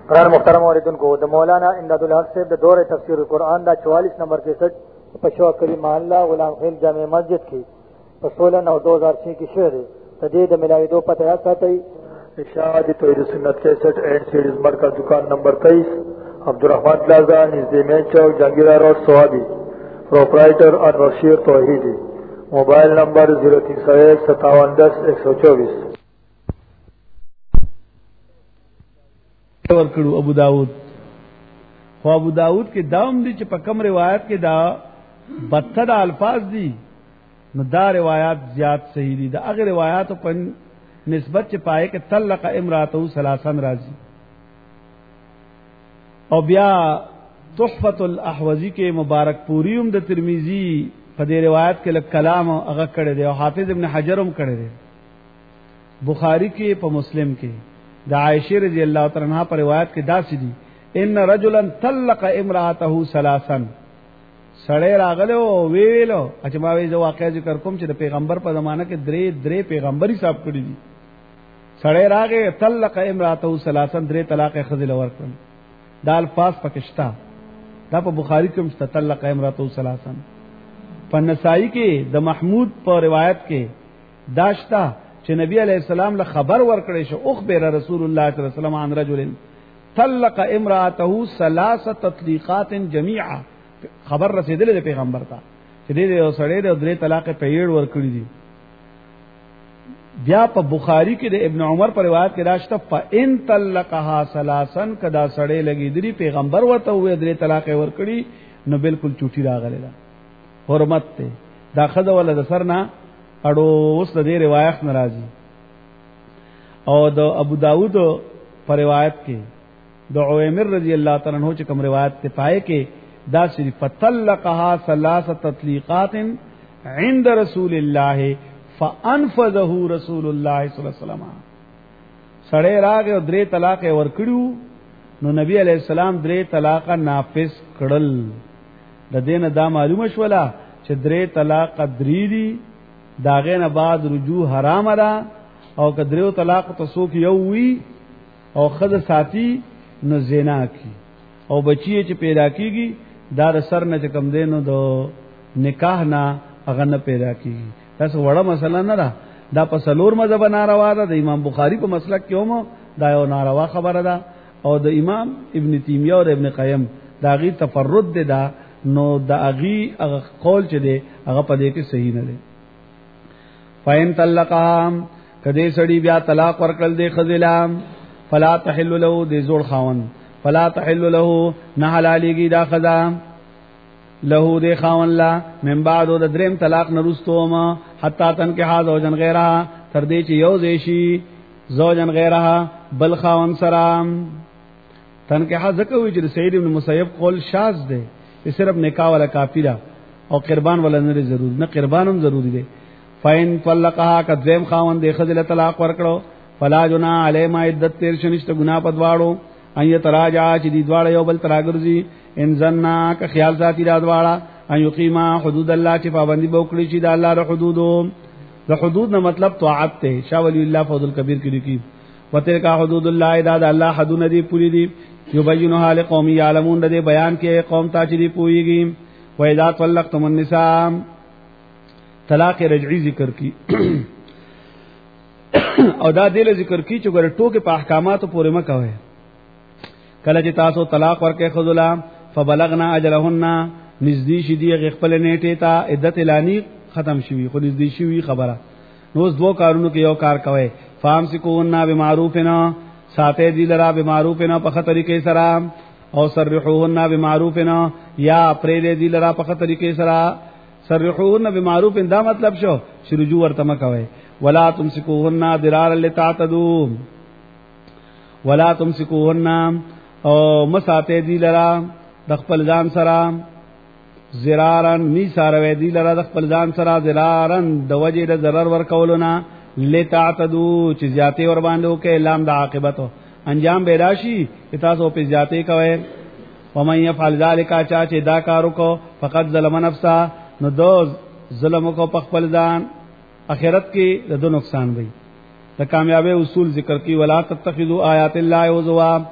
قرار محترم اوریدن کو د مولانا امداد الحق صاحب د دور تفسیر قرآن دا 44 نمبر 61 پشوا کلی محلہ غلام خیل جامع مسجد کی 16/9/2006 کی شعر تجدید ملاویدو پتہ یاد ساتھی ارشاد توحید سنت 61 اینڈ سیریز مرکز دکان نمبر 23 عبدالرحمن پلازا نزد مین چوک جہانگیرہ روڈ سوابی پروپرائٹر انور شیر توحیدی موبائل نمبر 03015710 ورکړو ابو داود خو ابو داود کې داوم دي چې په کوم روایت کې دا بدتر الفاظ دي نو دا روایت زیات صحیح دي دا هغه روایت په نسبت چې پائے کې طلق امراته ثلاثن راځي او بیا تحفۃ الاحوزی کې مبارک پوری هم د ترمذی په دې روایت کې لک کلام هغه کړی دی او حافظ ابن حجر هم کړی دی بخاری کې په مسلم کې دا عائشہ رضی اللہ تعالی عنہا پر روایت کې داسې دي ان رجلا طلق امراته ثلاثا سړی راغلو ویلو چې ما وی زه واقعي ذکر کوم چې د پیغمبر په زمانہ کې درې پیغمبري صاحب کړی دي سړی راغی طلق امراته ثلاثا درې طلاق خذل ورکړ دا الفاظ پکشتا دا په بخاری کې مستطلق امراته ثلاثا په نسائی کې د محمود په روایت کې داشتا چې نبی علیہ السلام له خبر ورکړی شو اخبر رسول الله صلی الله علیه وسلم عن رجل طلق امراته ثلاث تطلیقات جميعا خبر رسیدلې د پیغمبر ته چې دې یو سړی د درې طلاق په یړ ورکړي دي بیا په بخاری کې د ابن عمر پر روایت کې راځته فان طلقها ثلاثا کدا سړی لګي دی پیغمبر ورته وې درې طلاق ورکړي نو بالکل چوټي راغله ده حرمت ته دا خذ ولا د سرنا اړو اوس د دې روایت ناراضي او د ابو داود پر روایت کې د عویمر رضی الله تعالی عنہ چې کوم روایت ته پائے کې دا صرف فطلقها ثلاث تطلیقات عند رسول الله فانفذه رسول الله صلی الله علیه وسلم سړی راغ او درې طلاق ورکړو نو نبی علیہ السلام درې طلاق نافذ کړل د دین دا معلومه شولا چې درې طلاق درې دي داغه نه بعد رجوع حرام ده او کدریو طلاق تسوک یو وی او خد ساتي نو زنا کی او بچی چې پیدا کیږي دا سر نه کم دینو دو نکاح نه هغه نه پیدا کیږي تاسو وړه مسله نه ده دا په سلور مذهب ناروا ده د امام بخاری په مسلک کې هم دا یو ناروا خبره ده او د امام ابن تیمیه او ابن قیم دا غي تفرد ده دا نو دا غي هغه قول چې ده هغه په دې کې صحیح نه ده فین طلقها کدی سړی بیا طلاق ورکړل دی خذلام فلا تحل له دی زوړ خاون فلا تحل له نه حلاليږي دا خذا له دی خاون لا من بعد د دریم طلاق نرستوم حتا تن کې ها زوجن غیره تر دې چې یو دیشي زوجن غیره بل خاون سلام تن کې ها ځکه وی چې سید ابن مسیب قول شاذ دی صرف نکاح ولا کافی دا او قربان ولا نه ضروري نه قربان هم ضروری دی فین طلقها کذم خاوند د خذل طلاق ورکړو فلا جنا علی ما عدت تیر شنشت گناه پدواړو اي تراجع چې دی دواړه یو بل تراګرځي ان زنا ک خیال ذاتی دا دواړه ان یقیما حدود الله چې پابندي وکړي چې د الله ر حدودو د حدود نه مطلب طاعت ته شاه ولی الله فضل کبیر کې لیکي وتلک حدود الله دا د الله حدود دی پوری دی یبینها لقوم یعلمون د بیان کې قوم ته چې دی پویږي و اذا طلقتم النساء طلاق رجعی ذکر کی او دا دل ذکر کی چې ګره ټوکې په احکاماتو پورې مکوي کله چې تاسو طلاق ورکې خذلا فبلغنا اجلهن نزدې شدي خپل نیټه ته عدت اعلانی ختم شوی خو نزدې شوی خبره نو دوه کارونو کې یو کار کوي فامسکوهن بمعروفنا ساته دي لرا بمعروفنا په خطرې کې سره او سرحوهن بمعروفنا یا پرې دي لرا په خطرې کې سره سرحوهن بمعروف دا مطلب شو چې رجوع ورته مکوي ولا تمسكوهن ضرارا لتعتدوا ولا تمسكوهن او مساته دي لرا د خپل ځان سره ضرارا ني ساروي دي لرا د خپل ځان سره ضرارا د وجه د ضرر ورکولونه لتعتدوا چې زیاتې ور باندې وکي لام د عاقبت انجام بیراشي تاسو په زیاتې کوي ومن يفعل ذلك چا چې دا کارو کو فقط ظلم نفسه نو دو ظلم کو په خپل ځان اخرت کې د نقصان وي د کامیابی اصول ذکر کی ولا تتخذوا آیات الله هزوا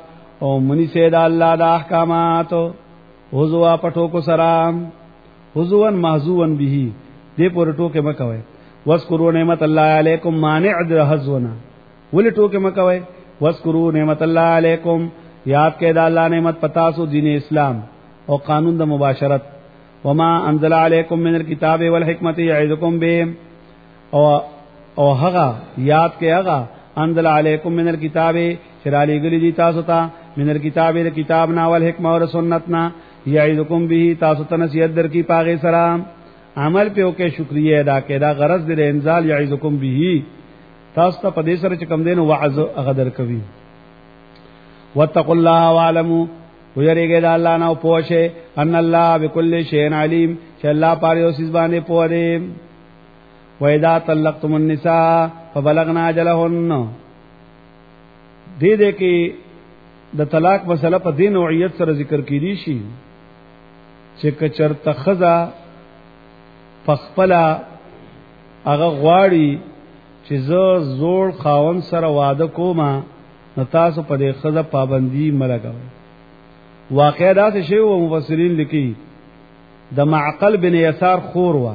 او منی سید الله د احکامات حضوا پټو کو سلام حضوان محذوان به دې پر ټوکه مکوي واذکروا نعمت الله علیکم مانع حذونا ولې ټوکه مکوي واذکروا نعمت الله علیکم یاد کړئ د الله نعمت پتا سو دین اسلام او قانون د مباشرت وما انزل علیکم من الكتاب والحکمت یعظکم به او هغه یاد کړئ هغه انزل علیکم من الكتاب شرالی گلی دی تاسو ته من الكتاب د کتاب نا والحکمت او سنت نا یعظکم به تاسو ته نصیحت در کی پاغه سلام عمل په اوکه شکریا ادا کړه دا غرض د انزال یعظکم به تاسو ته په دې سره چې کم دین وعظ غدر کوي واتقوا الله واعلموا ويرګه د الله نه پوښه ان الله بكل شيء عليم چې الله پاره اوس باندې پوهه وإذا طلقتم النساء فبلغنا اجلهن دې دې کې د طلاق مسله په دین نوعیت سره ذکر کړي شي چې کچر تخذا پخپلا هغه غواړي چې زوړ خاون سره واده کوما نو تاسو په دې خزه پابندي ملګوي واقعا دا څه شی وو مفسرین لیکي د معقل بن یسار خور وا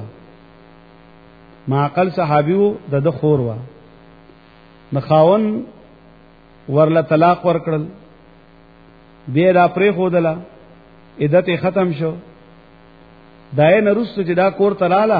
معقل صحابیو د خور وا نو خاون ورله طلاق ورکړل بیا دا پرې خودله عدت ختم شو دای نه رسو چې دا کور تلاله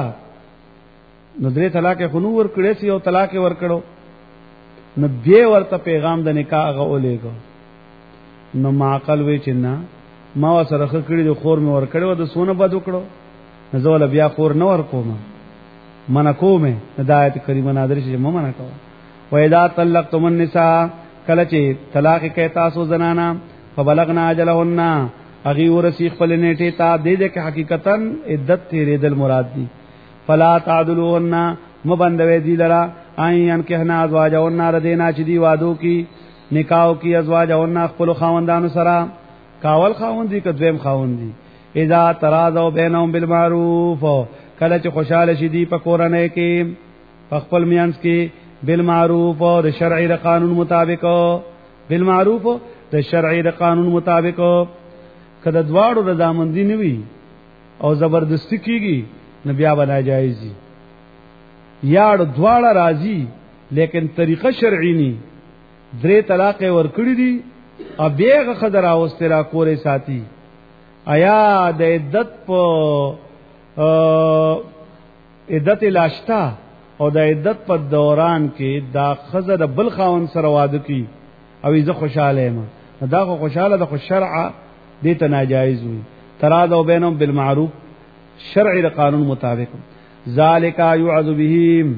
نو درې طلاق خونو ور کړې سی او طلاق ور کړو نو بیا ورته پیغام د نکاح غولېګو نو معقل وی چې نه ما سره خکړې د خور مې ور کړو د سونه بد وکړو نو زول بیا خور نه ور کوم من کومه هدایت کریمه نادر شي مې منع کوم و اذا طلقتم النساء کله چې طلاق کې تاسو زنانا فبلغنا اجلهن اغي ورسی خپل نیټه تا دې دې کې حقیقتا عدت تیرې دل مراد دي فلا تعدلوهن مبندوي دي لرا ايان کهنا ازواجهن ردینا چې دی وادو کی نکاح کی ازواجهن خپل خاوندانو سره کاول خاوند دي کدویم خاوند دي اذا تراضوا بينهم بالمعروف کله چې خوشاله شي دي په کورنۍ کې خپل میانس کې بالمعروف او د شرعي د قانون مطابق بالمعروف د شرعي د قانون مطابق کله دواړو رضامندي نوي او زبردستی کیږي نو بیا بنا جایزي یاړو دواړه راضي لیکن طریقه شرعي ني درې طلاق ورکړي دي او بیاغه خضر اوسترا کورې ساتي آیا د عدت په عدت لاشتا او د عدت په دوران کې دا خزه د بل خاون سره واده کی او زه خوشاله یم دا خو خوشاله د خو شرع دې ته ناجایز وي تراضوا بینهم بالمعروف شرعي د قانون مطابق ذالک یعذ بهم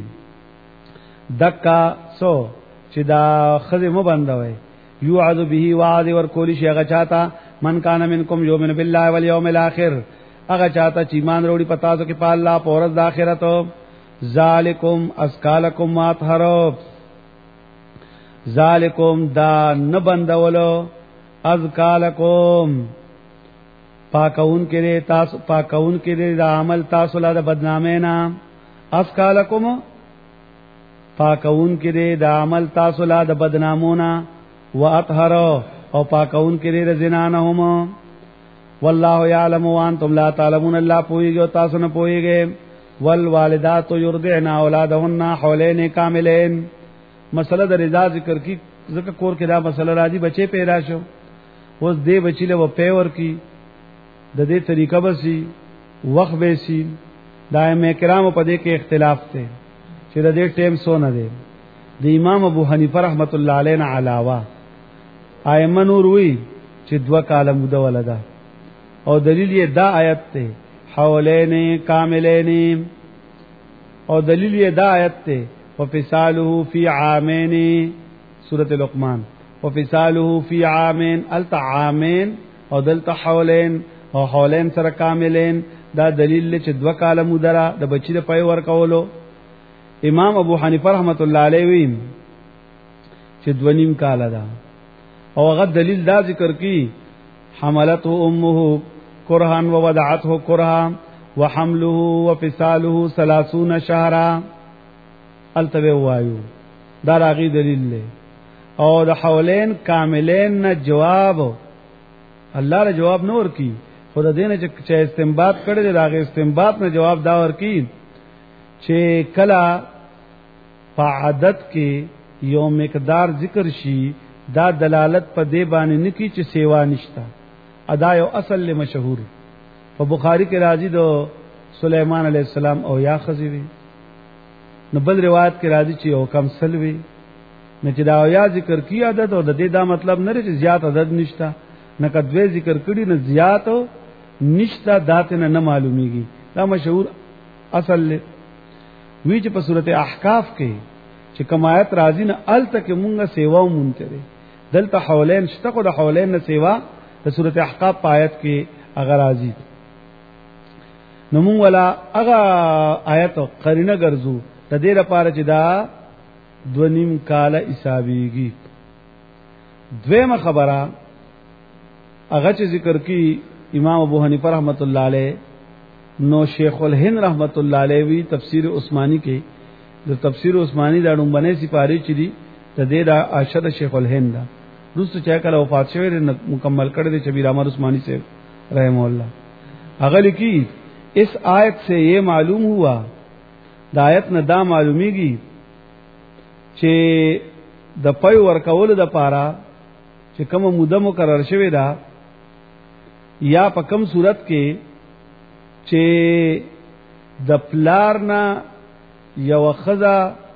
دکا سو چې دا خزه مبندوي یعذ به وعد ور کولی شي هغه چاته من کان منکم یؤمن بالله والیوم الاخر هغه چاته چې ایمان وروړي پتا تو کې په الله په ورځ د آخرت ذالکم اسکالکم ماطهر ذالکم دا نه بندولو ازکالکم پاکون کې تاسو پاکون کې د عمل تاسو لا د بدنامه نه اسکالکم پاکون کې د عمل تاسو لا د بدنامونه واطهر او پاکون کې د زنا نه هم والله يعلم وانتم لا تعلمون الله پويږي تاسو نه پويږي والوالدات يرضعن اولادهن حولين كاملين مسله د رضا ذکر کی ذکر کور کې دا مسله راځي بچي پیدا شو اوس دې بچی له پیور کی د دې طریقه بسي وخت به سي دائمه کرام په دې کې اختلاف ته چې د دې ټیم سونه دی د امام ابو حنیفه رحمت الله علیه علاوه ائمه نور وی چې 2 کاله موده ولدا او دلیل یې دا آیت ته حولین کاملین او دلیل یې دا آیت ته وفصاله فی عامین سورۃ لقمان وفصاله فی عامین التعامین او دلت حولین او حولین سره کاملین دا دلیل چې 2 کاله موده د بچی د پي ور کولو امام ابو حنیفه رحمت الله علیه وین چې 2.5 کاله دا او هغه دلیل دا ذکر کی حملته امه کرها ووضعته کرها وحمله وفصاله 30 شهرا التبه وایو دا راغي دلیل له او د حولین کاملین نه جواب الله له جواب نور کی خود دینه چې استنباط کړي دی داغه استنباط نه جواب دا ور کی چې کلا په عادت کې یو مقدار ذکر شي دا دلالت په دې باندې نکی چې سیوا نشتا ادا یو اصل له مشهور په بخاری کې راځي دو سليمان عليه السلام او یا خزیوی نو بل روایت کې راځي چې او کم سلوي نه چې دا یا ذکر کی عادت او د دې دا مطلب نه چې زیات عدد نشتا نه کدوې ذکر کړي نه زیات نشتا دات نه معلومیږي دا مشهور اصل له وی چې په سورته احقاف کې چې کمایت راځي نه ال تک مونږه سیوا مونته دي دلته حولین شته خو د حولین نه سیوا د سورته احقاف آیت کې اگر راځي نو مونږ ولا هغه آیت قرینه ګرځو د دې لپاره چې دا 2.5 کال حسابيږي دویمه خبره هغه چې ذکر کی امام ابو حنیفه رحمت الله علیه نو شیخ الهند رحمت الله علیه وی تفسیر عثماني کې د تفسیر عثماني دا ډومبنه سپاری چي دي ته د ارشد شیخ الهند دوست چا کله وفات شوی مکمل کړی دی شبیر احمد عثماني سے رحم الله هغه لیکي اس آیت سے یہ معلوم ہوا دا آیت نه دا معلومیږي چې د پي ورکول د پاره چې کوم موده مقرر شوی دا یا په کوم صورت کې چې د پلارنا یو خزا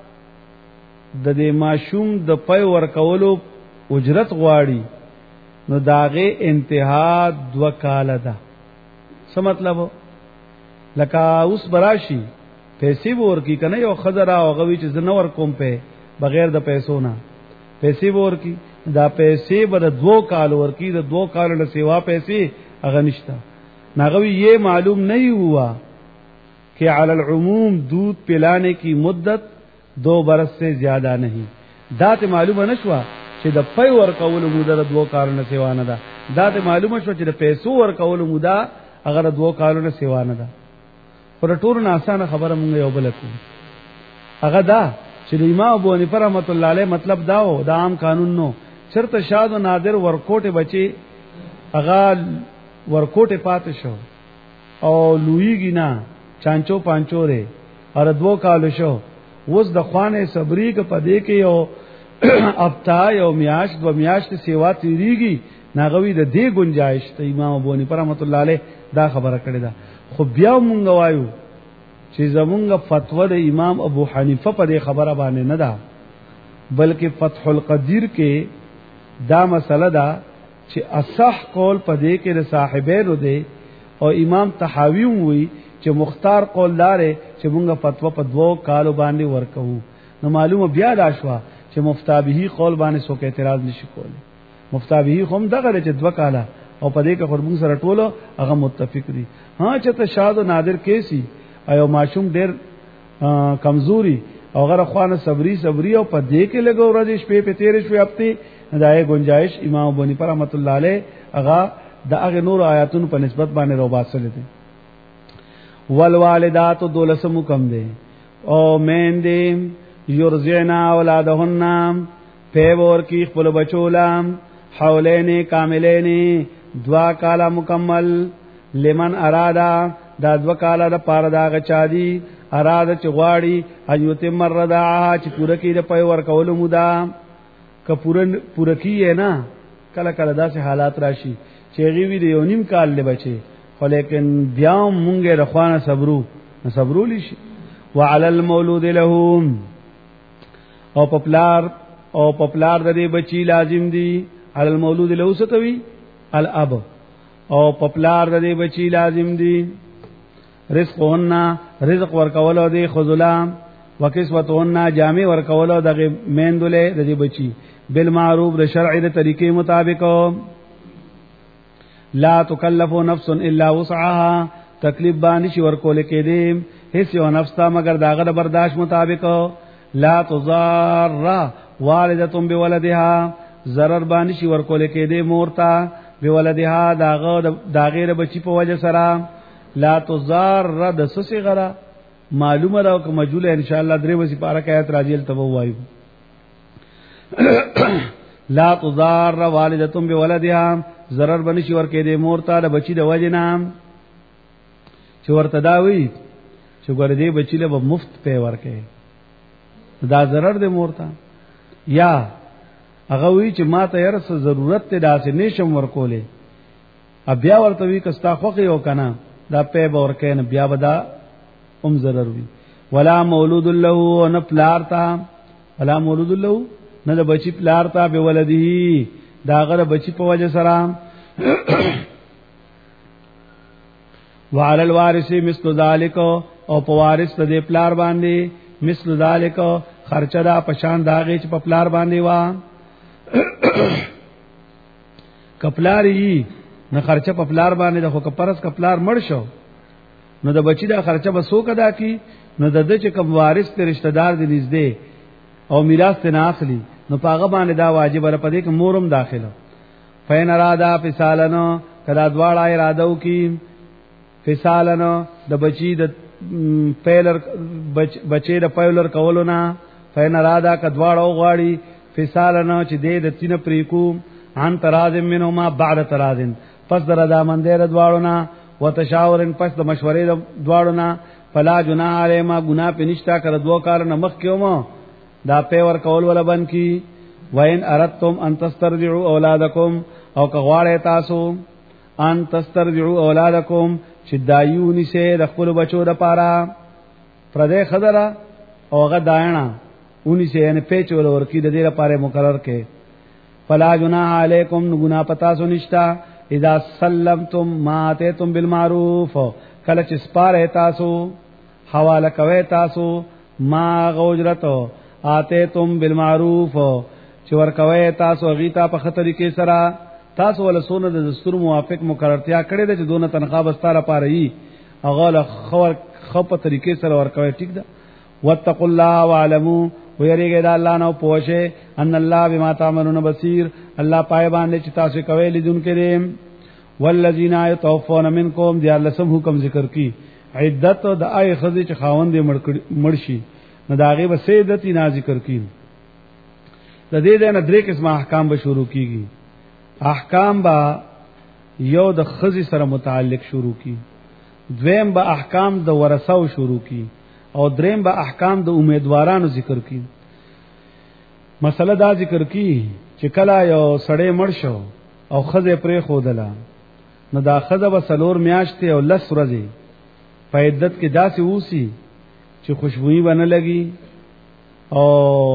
د دې ماشوم د پي ورکولو اجرت غواړي نو داغه انتها 2 کال ده څه مطلب لکه اوس براشي پیسې ورکی کنه یو خزرا او غوي چې زنور کوم په بغیر د پیسو نه پیسې ورکی دا پیسې بد 2 کال ورکی د 2 کال له سیوا پیسې اغه نشتا ناغوی یہ معلوم نہیں ہوا کہ علی العموم دودھ پلانے کی مدت 2 برس سے زیادہ نہیں دات معلومه نشوا چې د پي ورکول موده 2 کالونه سیوا نه ده دات معلومه شو چې د پیسو ورکول موده اگر 2 کالونه سیوا نه ده پر ټول نه اسانه خبره مونږ یو بل کو هغه دا چې امام ابو حنیفه رحمۃ اللہ علیہ مطلب داو دا عام قانون نو شرط شاد و نادر ورکوټه بچي هغه ورکوټه پات شو او لویږي نه چانچو پانچو ره اور 2 کال شو وس د خوانه صبرې ک پدې کې یو ابتا یو میاش 2 میاش سیوا تیریږي ناغوی د دې گنجائش ته امام ابو حنیفه رحمۃ اللہ علیہ دا خبره کړې ده خو بیا مونږ وایو چې زمونږ فتوا د امام ابو حنیفه په دې خبره باندې نه ده بلکې فتح القدیر کې دا مسله ده چې اصح قول په دې کې د صاحبینو دی او امام طحاوی وی چې مختار قول دار چې مونږه فتوا په 2 کالو باندې ورکو نو معلومه بیا دا شو چې مفتابهی قول باندې څوک اعتراض نشي کولی مفتابهی هم دغه چې 2 کاله او په دې کې خورمون سره ټولو هغه متفق دي ها چې ته شاد او نادر کیسی ایو معصوم ډیر کمزوري او غره خوانه صبري او په دې کې لګو ورځې شپې په 13 شپې هفته دای گنجائش امام ابو حنیفه رحمۃ اللہ علیہ هغه د هغه نور آیاتونو په نسبت باندې روباسل دي والوالدات دولسم کم دي او مندې یرزعنا اولادهن په ور کې خپل بچولام حولین کاملین 2 کالا مکمل لمن ارادا دا 2 کالا د پاره دا غچا دي اراده چې غواړي ایوته مردا چې پوره کې د پي ور کول مودا که پوره کیه نه کله کله داسې حالات راشي چې غوی دی 1.5 کال له بچي خو لیکن بیا مونږه رخوانه صبرو لشي وعلى المولود لهم او پپلار د دې بچي لازم دي على المولود له ستوي الاب او پپلار د دې بچي لازم دي رزق ورکول دی خذلام وکسوتهن جامع ورکول دغه میندله د دې بچي بالمعروف د شرع د طریقې مطابق لا تکلف نفس الا وسعها تکلیف باندې شي ورکول کې دي هیڅ یو نفس ته مگر داغه د برداشت مطابق لا تضار والدة بولدها ضرر باندې شي ورکول کې دي مورتا بولدها داغه د بچي په وجه سره لا تضار د صغرا معلومه راو که مجهوله ان شاء الله درې وسی پارا کایت راځي ته وایو لا تضار والدتم بولدها ضرر بنشي ورکې دې مور ته د بچی د وجنام چې ورته دا وی چې ګور دې بچی له مفت په ورکې دا ضرر دې مور ته یا هغه وی چې ما ته یې څه ضرورت ته داسې نشم ورکولې بیا ورته وی کستا خوخه یو کنه دا په ورکې نه بیا ودا ضرر وی ولا مولود له نفلارتا ولا مولود له نه د بچی پلارتا به ولدی دا غره بچی په وجه سره وعلى الوارث مثل ذلك او په وارث د پلار باندې مثل ذلك خرچه دا پشان داغه چې په پلار باندې وا کپلاری نه خرچه په پلار باندې د خو کپرس کپلار مړ شو نو د بچی دا خرچه به سو کدا کی نو د چې کوم وارث ته رشتہ دار دي نږدې او میراث ته نه اخلي نو پاغه باندې دا واجب را پدې کې مورم داخله فین ارادا فسالنو کدا دواړه اراده وکي فسالنو د بچی د پیلر بچی د پیلر کولونه فین ارادا کدواړه غواړي فسالنو چې دې د تینه پریکو ان ترازم منهما بعد ترازم پس دردا مندر دواړو نه وتشاورن پس د مشورې دواړو نه فلا جناح علیما گناہ پنشتا کړه دوه کار نه مخ کېوم دا پیور کول ولا بن کی وین اردتم ان تسترجعوا اولادکم او کغواړی تاسو ان تسترجعوا اولادکم چې دایونی سه د خپل بچو د پاره پردې خضره او غ داینا اونی سه نه پیچول ورکی د دې لپاره مقرر کې فلا جناح علیکم گناہ پتا سو نشتا اذا سلمتم ما اتیتم بالمعروف کله چې سپاره تاسو حواله کوي تاسو ما غوجرتو آتے تم بالمعروف چې ورکوي تاسو غیتا په خطرې کې سره تاسو ول سونه د دستور موافق مقررتیا کړې ده چې دونه تنخواه بستاره پاره یي هغه له خو په طریقې سره ورکوي ټیک ده واتقوا الله واعلموا ويریږي دا الله نو پوښه ان الله بما تعملون بصير الله پای باندې چې تاسو کوي لیدونکو دې والذین یتوفون منکم دی الله سم حکم ذکر کی عدت د آی خزی چې خاوند مرشي نو داغه به سیدتی نا ذکر کی د دې نه درې قسم احکام به شروع کیږي احکام با یو د خزی سره متعلق شروع کی دویم با احکام د ورثو شروع کی او دریم با احکام د امیدوارانو ذکر کی مسله دا ذکر کی چې کله یو سړی مړ شو او خزه پرې خودله نو دا خزه به سلور میاشتې او 10 ورځې په عدت کې داسې وسی چې خوشبوئی باندې لګي او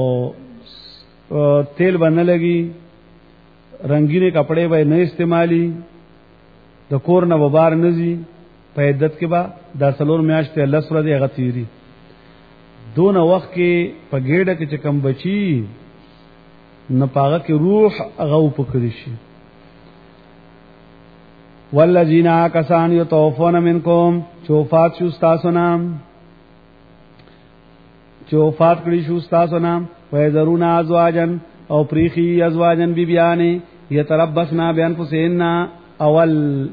تیل باندې لګي رنگینه کپڑے به نه استعمالي د کور نه وبار نزي په عدت کې با د سلور میاشتې 10 ورځې غتیری دون وخت کې په ګډه کې چې کم بچي نه پاغه کې روح هغه وپکړي شي والذین کسان یتوفون منکم چوفات شو تاسو نام چوفات کړي شو تاسو نام ويذرون ازواجن او پریخي ازواجن بیبیانه یتربصنا بانفسهن اول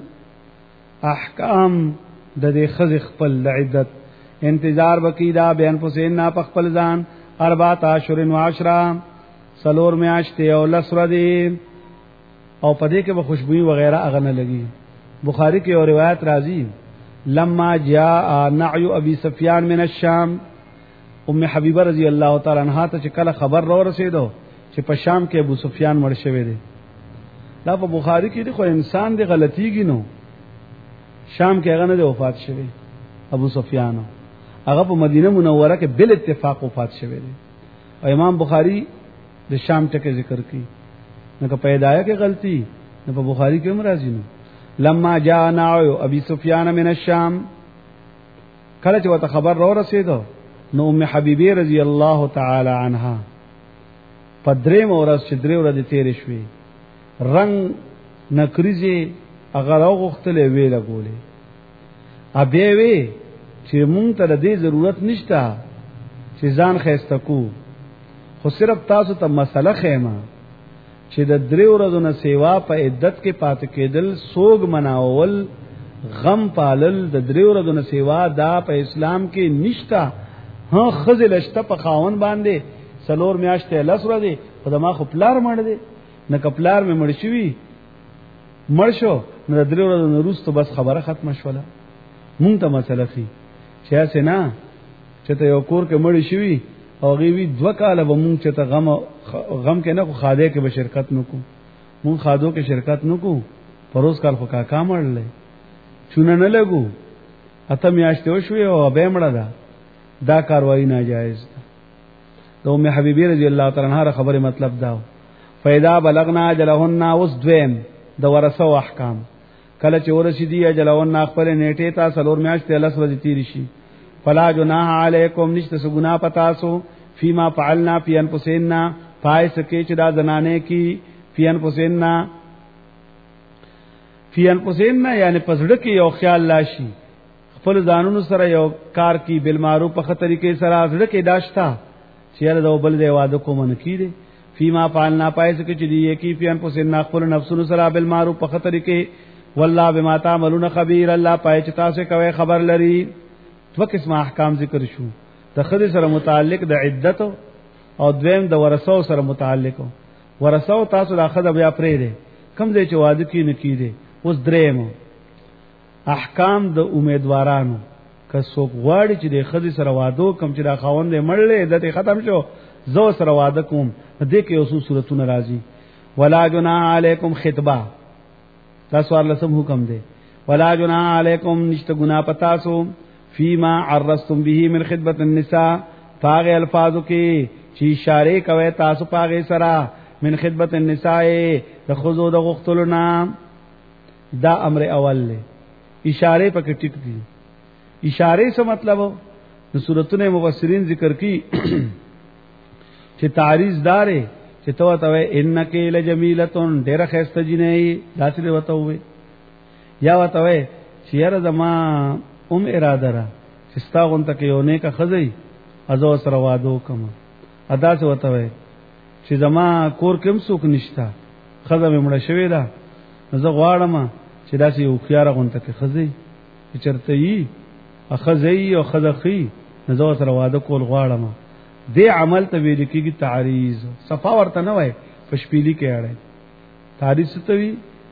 احکام د دې خزخ خپل عدت انتظار وکیدا بانفسهن په خپل ځان 14 اشهر و 10 سلور میاشتې او 10 ورځې او پدې کې به خوشبوئی وغیرہ اغنه لګي بخاری کې اور روایت راځي لما جاء نعي ابي سفيان من الشام ام حبیبه رضی الله تعالی عنها ته کله خبر را رسیدو چې په شام کې ابو سفیان مړ شوی دی دا په بخاری کې دی خو انسان دی غلطیږي نو شام کې هغه نه وفات شوی ابو سفیان هغه په مدینه منوره کې بل اتفاق وفات شوی دی او امام بخاری د شام ټکي ذکر کړي نو که پیدایه کې غلطي نو په بخاری کې هم راځي نو لما جاء نعي ابي سفيان من الشام کله چې وته خبر را رسیدو نو ام حبیبه رضی الله تعالی عنها پدریم ورځ چې درې ورځې تیر شوې رنگ نکریزه اگر اوغختلې ویله ګولې ابي وی چې مونږ ته د دې ضرورت نشته چې ځان خېسته کو خو صرف تاسو ته مسله خېما چې د درې ورځو نه سیوا په عدت کې پات کېدل سوګ مناول غم پالل د درې ورځو نه سیوا دا په اسلام کې نشتا ها خزل اشته په خاون باندې سلور میاشتې لس ورځې خدای ما خو پلار مړ دی نه کپلار مې مړ شوی مړ شو نه درې ورځې وروسته بس خبره ختمه شوله مونږ ته مسله خي چې اسنه چې ته یو کور کې مړ شوی او غوی 2 کاله به مونږ چې ته غم کې نه خو خاده کې به شرکت نکو مونږ خادو کې شرکت نکو پروز کال خو کا مړل چونه نه لګو اته میاشتې وشوي او به مړه دا کاروایی ناجایز ده تو ام حبیبی رضی الله تعالی عنها خبره مطلب دا فیدا بلغنا اجلهن اوس دویم د ورثه احکام کله چې ورسیدي اجلهن خپل نیټه تا سلور میاشتې لس ورځې تیر شي فلا جناح علیکم نشته سګنا پتاسو فيما فعلنا فی انفسنا پای سکه چې دا زنانه کی فی انفسنا یعنی پسړه کې یو خیال لاشي خپل ځانونو سره یو کار کی بالمعروف په طریقې سره زړه کې داشتا چیرې د بل دی واده کوم نه کیږي فيما فعلنا پای سکه چې دی کی فی انفسنا خپل نفسونو سره بالمعروف په طریقې والله بما تعملون خبير الله پای چې تاسو کوي خبر لري دو قسم احکام ذکر شو د خدای سره متعلق د عدت او دویم د ورثو سره متعلق ورثو تاسو د اخذ بیا پرې دي کم دې چې واده کی نه کی دي اوس دریم احکام د امیدوارانو که څوک غواړي چې د خدای سره واده کم چې دا خاوند مړلې عدت ختم شو زو سره واده کوم دې کې اوسو صورتونه راځي ولا جناح علیکم خطبه تاسو ورلسم حکم دی ولا جناح علیکم نشته ګنا پتاسو فيما عرضتم به من خطبه النساء فاغ الفاظو کې چې اشاره کوي تاسو پاغه سره من خطبه النساء د خذو د غختلو نام دا امر اول له اشاره پکې ټیک دي اشاره څه مطلب نو سورتونه مفسرین ذکر کی چې تعریض دارې چې تو ته انک لجمیلتون ډېر خسته جنې داسې وته وي یا وته وي چې یاره زما اراده را چې ستاغون ته یو نه کا خزي ازو سره وادو کما ادا څه وته وي چې زما کور کوم څوک نشتا خزه مړه شوی دا زه غواړم چې داسې یو خيار غون ته خزي چې چرته یي اخزي او خزخي زه سره واده کول غواړم دې عمل ته ویل کېږي تعریض صفا ورته نه وای پشپیلی کې اړه تعریض ته وی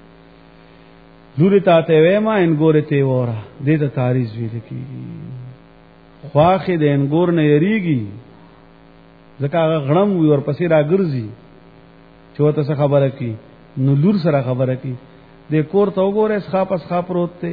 لوري ته وې ما انګور ته وره دې ته تعریض ویل کېږي خواخې د انګور نه یریږي ځکه غړم وي ورپسې راګرځي چې وته څه خبره کی نو لور سره خبره کی د کور ته وګوره اسخا پروت ته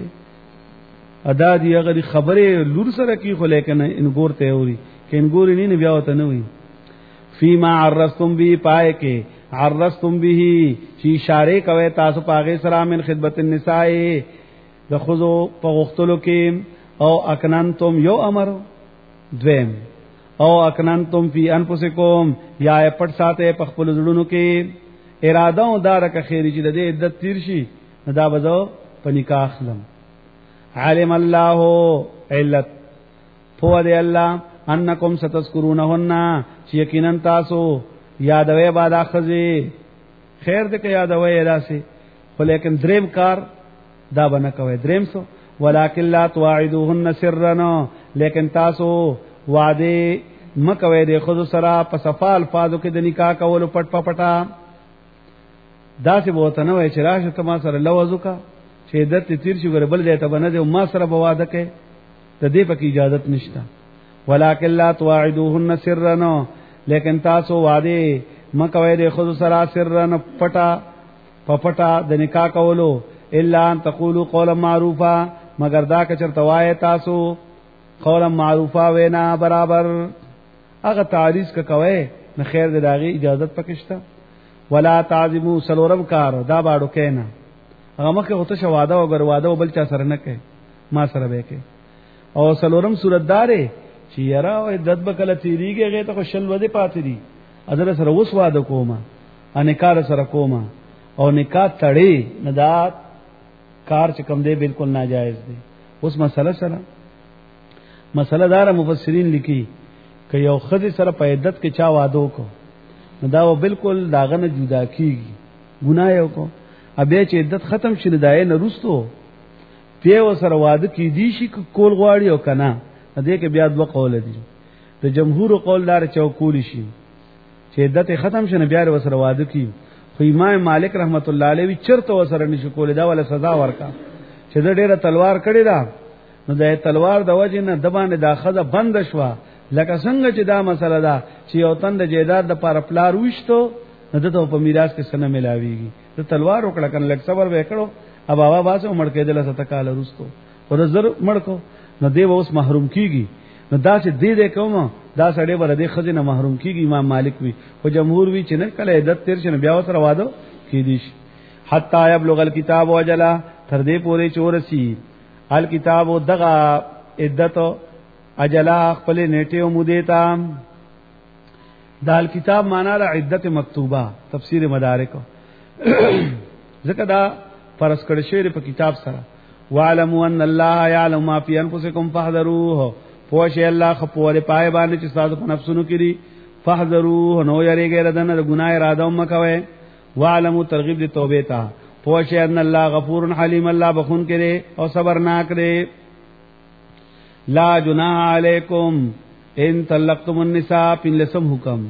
ادا دی هغه خبره لور سره کی خو لیکن انګور ته وری کینګور نه بیا وته نه وي فيما عرضتم به پای کې عرضتم به چې اشاره کوي تاسو پاغه سره من خدمت النساء د خذو په غختلو کې او اکننتم یو امر دویم او اکننتم فی انفسکم یا پټ ساته په خپل زړونو کې اراده او دارک خیری چې د عدت تیر شي دا بزو په نکاح خلم علم الله علت فو دی الله انکم ستذکرونهن چې یقینا تاسو یادوي بعد اخذي خیر دې کې یادوي راسي خو لیکن دریم کار دا بنه کوي دریم سو ولکن لا توعدوهن سرا لیکن تاسو وعده مکوي د خود سره په صفا الفاظو کې د نکاح کولو پټ پټا دا څه بوته نه وای چې راشه تما سره لوازو کا چې عدت تیر شي ګره بل ځای ته بنه دې ما سره بواده کې د دې پکې اجازه نشته ولکن لا توعدوهن سرا لیکن تاسو وعده مکوي د خود سره سرا پټا پپټا د نکاح کولو الا ان تقولوا قولا معروفا مگر دا که چرته وای تاسو قولا معروفا وینا برابر هغه تعریض کا کوي نه خیر د داغي اجازه پکشته ولا تعظموا سلورم کار دا باړو کینا هغه مخه هوته شواده او ګرواده او بل چا سره نه کوي ما سره به کوي او سلورم صورت دارې چې یرا او عدت بکله تیریږي هغه ته شل ودی پاتې دي اذر سره وس واده کوما انکار سره کوما او نکاح تړي نه دا کار چې کوم دی بالکل ناجایز دی اوس مسله دار مفسرین لیکي که یو خدي سره په عدت کې چا وادو کو نو دا و بالکل داغه نه جدا کیږي ګناه یو کو ابه چې عدت ختم شنه دای نه رستو پیو سره واده کی دی شي کول غواړي او کنه دې کې بیا دوه قول دي د جمهور قول دار چوکول شي چې عدت ختم شنه بیا وسره واده کی. خو امام مالک رحمت الله علیه چرته وسره نشو کولای دا ولا سزا ورکا چې د ډیره تلوار کړی دا نو د تلوار د وجه نه د باندې دا خزه بند شوه لکه څنګه چې دا مسله ده چې یو تن د جیداد د پر پلار وښتو نو دته په میراث کې سن ملاويږي ته تلوار وکړه کنه لکه صبر وکړو اب بابا باسه مړ کېدل ست کال وروستو او د زر مړ کو نو دی اوس محروم کیږي نو دا چې دې کوم دا سړی بل دې خزینه محروم کیږي امام مالک وی او جمهور وی چې نه کله عدت تیر شنه بیا وسره واده کیدیش حتا یبلغ الكتاب وجلا تر دې پورې چورسی الکتاب دغه عدت اجلا خپل نیټه او مودیتا دال کتاب معنا د عدت مکتوبه تفسیر مدارک ذکر دا فرض کړی شوی په کتاب سره وعلموا ان الله يعلم ما في انفسكم فاحذروه پوښي الله خپل پای باندې چې تاسو په نفسونو کې دي فاحذروه نو یریږي ردن د ګناه اراده مکوي وعلموا ترغیب د توبه ته پوښي ان الله غفور حلیم الله بخون کړي او صبرناک دی لا جناح علیکم ان طلقتم النساء پن لسم حکم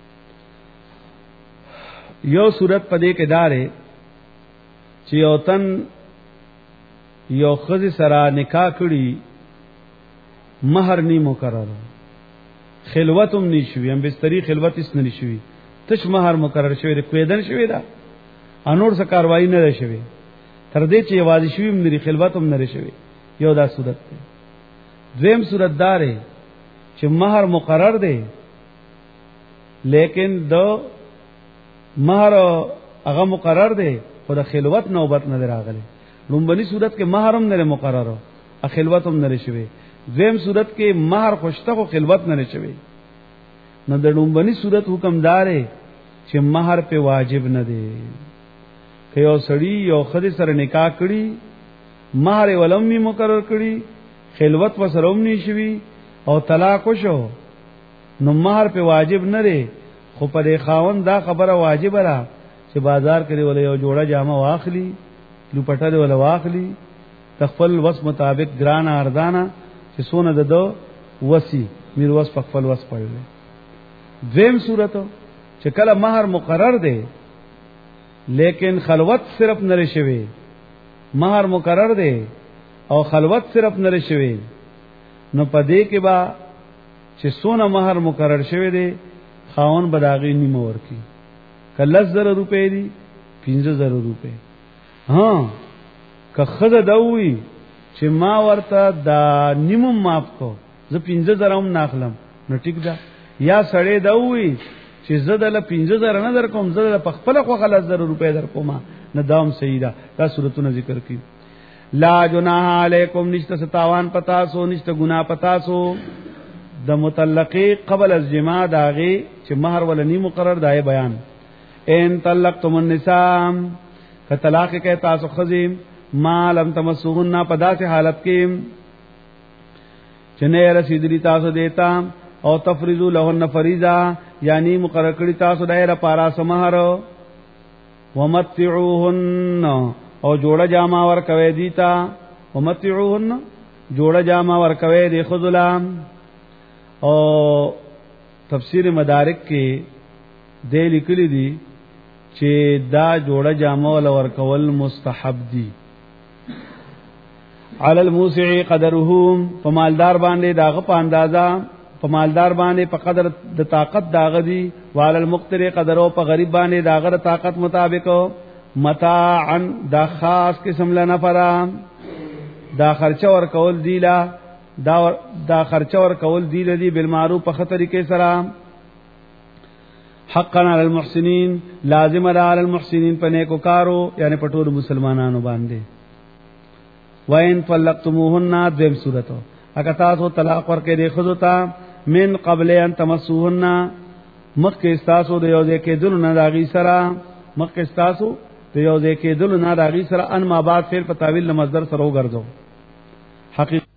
یو صورت پدې کې دارې چې یو تن یو خزي سره نکاح کړي مہر نی مقرر خلوتم نشوي هم بستری خلوت اس نه نشوي تش مہر مقرر شوی کویدن شوی دا انور څه کاروایی نه شوی تر دې چې واضح شوی مری خلوتم نه شوی یو دا صورت ده دویم صورت دارې چې مہر مقرر دی لیکن دو مہر هغه مقرر دی خو د خلوت نوبت نه راغلی لومبني صورت کې مہر هم نه مقرر او خلوت هم نه شوی دویم صورت کې مہر خوشته او خلوت نه شوی نو د لومبني صورت حکم دار چې مہر په واجب نه دی که یو سړی یو خدای سره نکاح کړي مہر ولوم مقرر کړي خلوت وسروم نشوي او طلاق شو نو مہر په واجب نه لري خو په خاوند دا خبره واجب را چې بازار کې ولې یو جوړه جامه واخلي لوپټه دی ولا واخلي تخفل وس مطابق ګران اردانه چې سونه ددو وسی میر وس خپل وس پړل دویم صورت چې کله مہر مقرر دی لیکن خلوت صرف نه شوي مہر مقرر دی او خلوت صرف نه شوي نو پدې کې با چې سونه مہر مقرر شوی دی خاون بداغي نیمه ورکی کله 10,000 روپے دي 15,000 روپے ها که خزه دوی چې ما ورته دا نیمه معاف کو زه 15,000 هم ناخلم نو ټیک ده یا سړی دوی چې زه دل 15,000 نه در کوم زه په خپل خو 10,000 روپے در کوم نه دام صحیح ده دا صورتونه ذکر کی لا جناح علیکم نشته ستاوان پتا سو نشته گناہ پتا سو د مطلقی قبل الجماع داغي چې مہر ولنی مقرر دای بیان ان طلقتم النساء که طلاق کې تاسو خزیم ما لم تمسوهن پدا سے حالت کې چې نه رسیدلی تاسو دیتا او تفریضو لهن فریضه یعنی مقرر کړی تاسو دایره پارا سمهر ومتعوهن او جوړه جامه ور کوي دیتا ومتعوهن جوړه جامه ور کوي دی خذلام او تفسیر مدارک کې د لیکلي دي چې دا جوړه جامه ول ور کول مستحب دي علی الموسع قدره فمالدار باندې داغه په اندازا فمالدار باندې په قدر د طاقت داغه دي وعلى المقتر قدرو په غریب باندې داغه طاقت مطابق متاعا دا خاص قسم لنا فرا دا خرچه ور کول دی لا دا خرچه ور کول دی بالمعروف په خطر کې سره حقا علی المحسنین لازم علی المحسنین په نیکو کارو یعنی په ټول مسلمانانو باندې وین طلقتموهن دیم صورتو اګه تاسو طلاق ورکې دی خذو تا من قبل ان تمسوهن مخکې استاسو د یو ځای کې دل نه داغي سره مخکې استاسو د یو ځای کې دل نه داغي سره ان ما بعد فعل په تعویل مصدر سره وګرځو حقیقت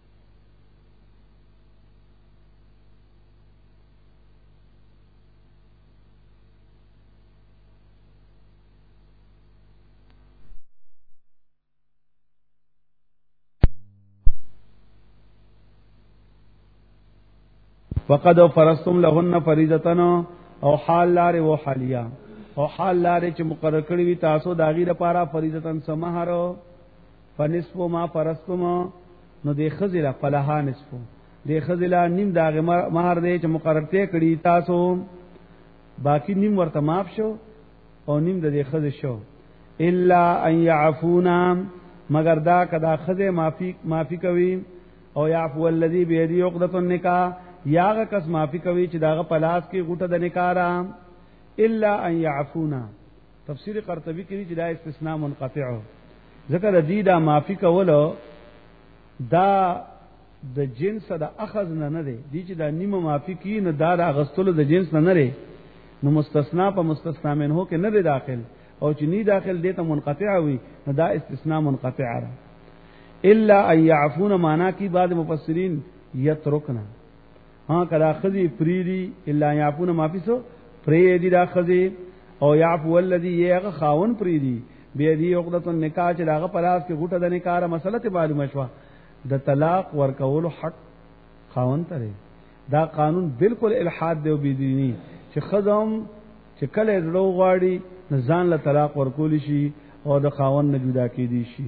وقد فرضتم لهن فريضه او حال لار و حالیا او حال لار چې مقرر کړی وي تاسو دا غیر لپاره فریضتن سمهر فنصف ما فرستم نو د خزله فلها نصف د خزله نیم دا مہر دی چې مقرر ته کړی تاسو باقی نیم ورته معاف شو او نیم د خزه شو الا ان يعفونا مگر دا کدا خزه معافی کوي او يعفو الذي بيده عقدة النکاح یاغه کس معافی کوي چې داغه پلاس کې غوټه د نکاح را الا ان يعفونا تفسیر قرطبی کې چې دا استثناء منقطع ذکر دی دا معافی کولو دا د جنس د اخذ نه دی دی چې دا نیمه معافی کی نه دا د اغستلو د جنس نه لري نو مستثنا په مستثنا منه کې نه دی داخل او چې نی داخل دی ته منقطع وي نو دا استثناء منقطع را الا ان يعفون معنا کی بعض مفسرین یترکنا ها کدا خذی فریدی الا يعفون معافی سو فریدی دا خذی او يعفو الذي یغ خاون فریدی بیدی عقدۃ النکاح چې داغه پلاس کې غوټه د نکاح مسله ته معلومه شوه د طلاق ورکول حق خاون ترې دا قانون بالکل الحاد دی او بيدینی چې خزم چې کله ورو غواړي ځان له طلاق ورکول شي او د خاون نه جدا کېدی شي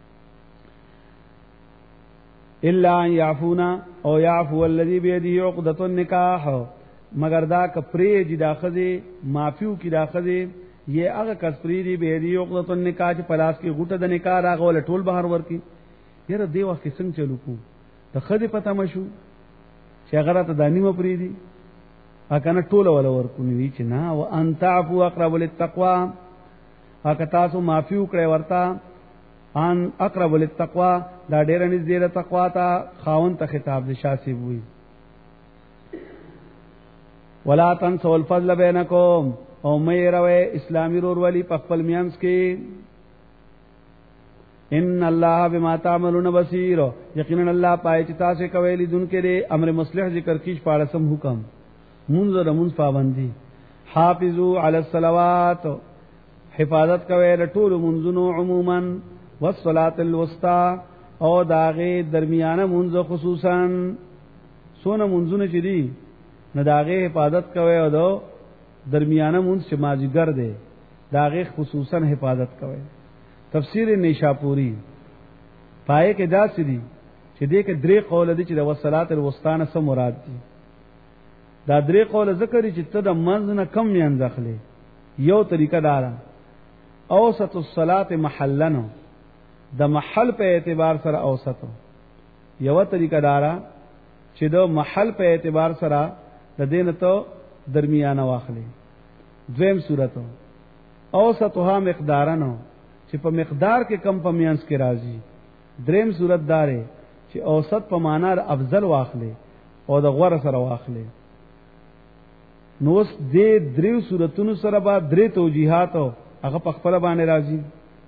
الا ان يعفونا او يعفو الذي بيده عقدة النکاح مگر دا کپری چې داخذه معفو کی داخذه یہ هغه کسپری دی بيدي عقدة النکاح چې پلاس کې غوټه د نکاح راغول ټول بهر ورکی یره دی وخت څنګه چلو کو ته خدي پته مشو چې هغه ته دانی مپری دی اکنه ټول ولا ورکو نی چې نا او انت عفو اقرب للتقوى اک تاسو معافی وکړی ورتا ان اقرب للتقوى دا ډیر نږدې د تقوا ته خاون ته خطاب دي شاسب وي ولا تنسوا الفضل بینکم او مې روي اسلامي رور ولی په خپل میانس کې ان الله بما تعملون بصیر یقینا الله پای چې تاسو کوي لیدونکو دې امر مصلح ذکر کیش پارسم حکم منذ رمز پابندی حافظوا علی الصلوات حفاظت کوي د ټول منځونو عموما والصلاه الوسطى او داغه درمیانه منځ خصوصا سونه منځونه چې دي نه داغه حفاظت کوي او دو درمیانه منځ چې ماجیګر دی داغه خصوصا حفاظت کوي تفسیر نیشاپوری پای کې دا سړي چې دې کې درې قول دي چې د وصلات الوسطانه سم مراد دي دا درې قول ذکر چې ته د منځ نه کم میان ځخلې یو طریقه دارا اوسط الصلاه محلن د محل په اعتبار سره اوسط یو طریقه دارا چې د محل په اعتبار سره د دین ته درمیانه واخلې دویم صورت اوسطها مقدارن چې په مقدار کې کم په میانس کې راځي دریم صورت داره چې اوسط په معنا د افضل واخلې او د غوړ سره واخلې نو دې دریو صورتونو سره به درې توجیهات هغه په خپل باندې راځي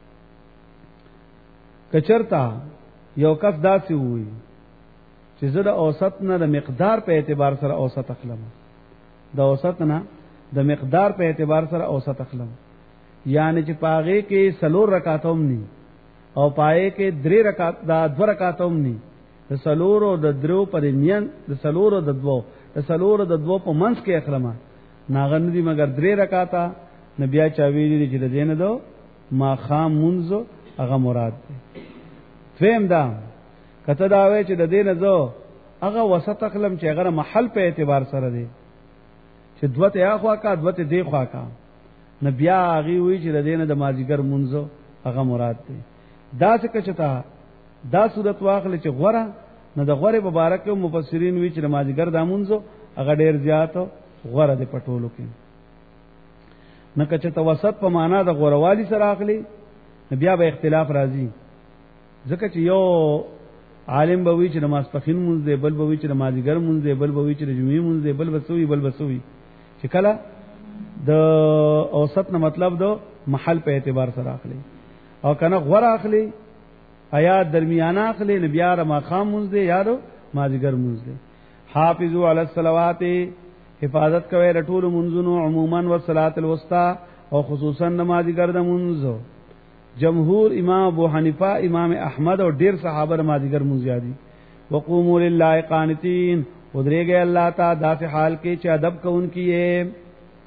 کچرتا یو کس داسې وي چې زه د اوسط نه د مقدار په اعتبار سره اوسط اخلم د اوسط نه د مقدار په اعتبار سره اوسط اخلم یعنی چې پاغه کې سلور رکعاتوم ني او پای کې درې رکعات دا دو رکعاتوم ني د سلور او د درو پر میان د سلور او د دوو د سلور او د دوو په منځ کې اخلمه ناغن دي مگر درې رکعاتا نبي چا ویلي چې د دین دو ما خام منځ هغه مراد دی فهم دا کته دا وی چې د دین زو هغه وسط اخلم چې هغه محل په اعتبار سره دی چې دوته اخوا کا دوته دی خوا کا نبي هغه وی چې د دین د ماجیګر منځ هغه مراد دی دا څه کچتا دا صورت واخل چې غوړه نو د غوړې مبارک مفسرین وی چې د ماجیګر د منځ هغه ډیر زیات غوړه د پټولو کې نه کچته وسط په معنا د غوړوالي سره اخلي بیا به اختلاف راځي ځکه چې یو عالم به وی چې نماز پخین مونږ دی بل به وی چې نمازګر مونږ دی بل به وی چې جمعې مونږ دی بل بسوي چې کله د اوسط نه مطلب دو محل په اعتبار سره اخلي او کنه غور اخلي آیا درمیانه اخلي بیا را ماقام مونږ دی یارو مازګر مونږ دی حافظوا علی الصلوات حفاظت کوي رټول منځونو عموما والصلاه الوسطى او خصوصا نمازګر د منځو جمهور امام ابو حنیفه امام احمد او ډیر صحابه نمازګر مونږ یادي وقوموا لله قانتين ودرېږي الله تعالی داسې حال کې چې ادب کوونکی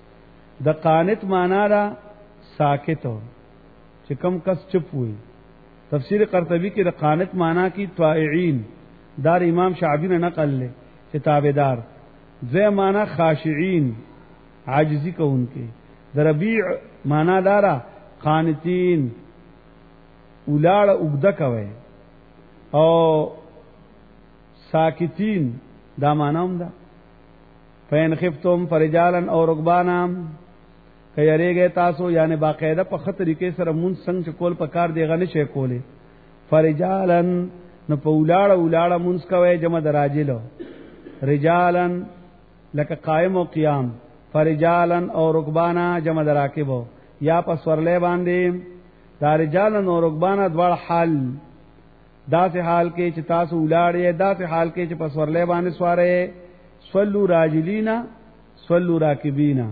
د قانت معنا دا ساکت چې کم کس چپ وي. تفسیر قرطبی کې د قانت معنا کی طائعين، دار امام شعبی نے نقل لے چې تابعدار. ذ معنا خاشعين، عاجزی کوونکې. د ربيع معنا دارا قانتين، ولاړ وګد کوي. او ساکتین دا معنا هم ده. فین خفتم فرجالا او رکبانا، کيریږي تاسو یعنی باقاعده په خطر طریقې سره مون څنګه کول په کار دی غنه شي کوله. فرجالن نو په ولاړه مونږ کوي جمع دراجلو. رجالن لکه قائم او قیام. فرجالن او رکبانا جمع دراکبو. یا په سورلې باندې دا رجالن او رکبانا دوړ حال، داسې حال کې چې تاسو ولاړې، داسې حال کې چې په سورلې باندې سواره. صلوا راجلینا صلوا راکبینا.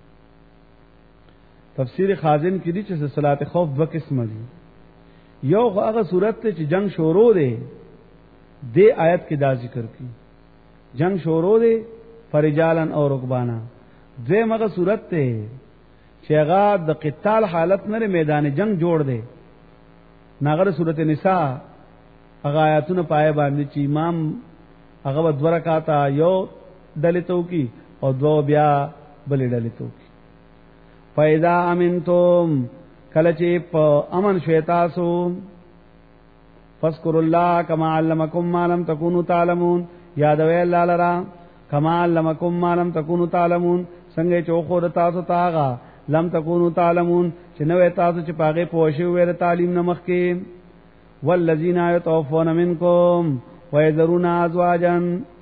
تفسیر خازن کې دي چې صلات خوف دو قسم دي. یو هغه صورت ته چې جنگ شروع دی، دې آیت کې دا ذکر کی جنگ شروع دی فرجالن او رکبانا. دې مغه صورت ته چې هغه د قتال حالت نه میدان جنگ جوړ دی، ناغره سورته نساء هغه آیاتونه پای باندې چې امام هغه د ورکاته یو دلیتو کی او دو بیا بلې دلیتو کی. فایدا امنتم کله چې په امن شوي تاسو، فذكروا الله كما علمكم ما لم تكونوا تعلمون، یادوي الله لرا كما علمكم ما لم تكونوا تعلمون، څنګه چې خو تاسو تاغه لم تكونوا تعلمون چې نو تاسو چې پاګه پوښي وې تعلیم نه مخکې. والذین یتوفون منکم ويذرون ازواجا،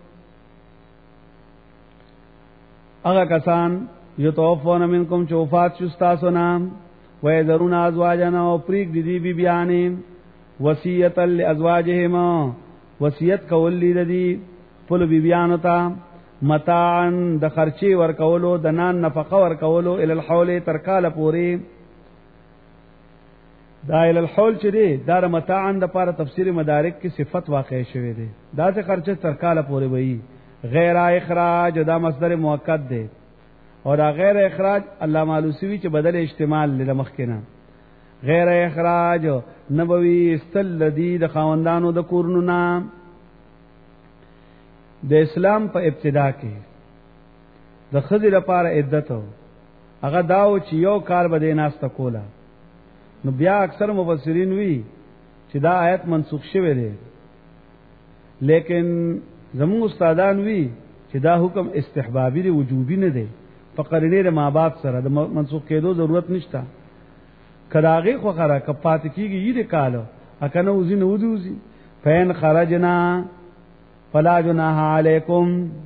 هغه کسان یتوفون منکم چې وفات شوستا سنام، ويذرون ازواجا او پریک دي بی بیانې، وصیت لازواجهم وصیت کول دي خپل بی بیانو ته، متاعن د خرچي ورکولو، د نان نفقه ورکولو، ال الحول ترکاله پوری. دا ال الحول چې دی دا متاعن د پاره تفسیر مدارک کې صفت واقع شوی دی. دا څه خرچه ترکاله پوری وي. غیر اخراج دا مصدر مؤکد دی، اور غیر اخراج علامہ علوسی چې بدل احتمال لمخکنه. غیر اخراج نبوی استلذی د خاوندانو د کورونو نام. د اسلام په ابتدا کې د خځې لپاره عدت هغه داو چې یو کار به ناسته کوله. نو بیا اکثر مفسرین وی چې دا آیت منسوخ شوی دی، لیکن زموږ استادان وی چې دا حکم استحبابی دی، وجوبی نه دی. په قرینه د مابعد سره د منسوخ کېدو ضرورت نشته. کداغه خو خره کپات کیږي یی د کالو اکنه وزي نو وزي. فین خرجنا فلا جناح علیکم،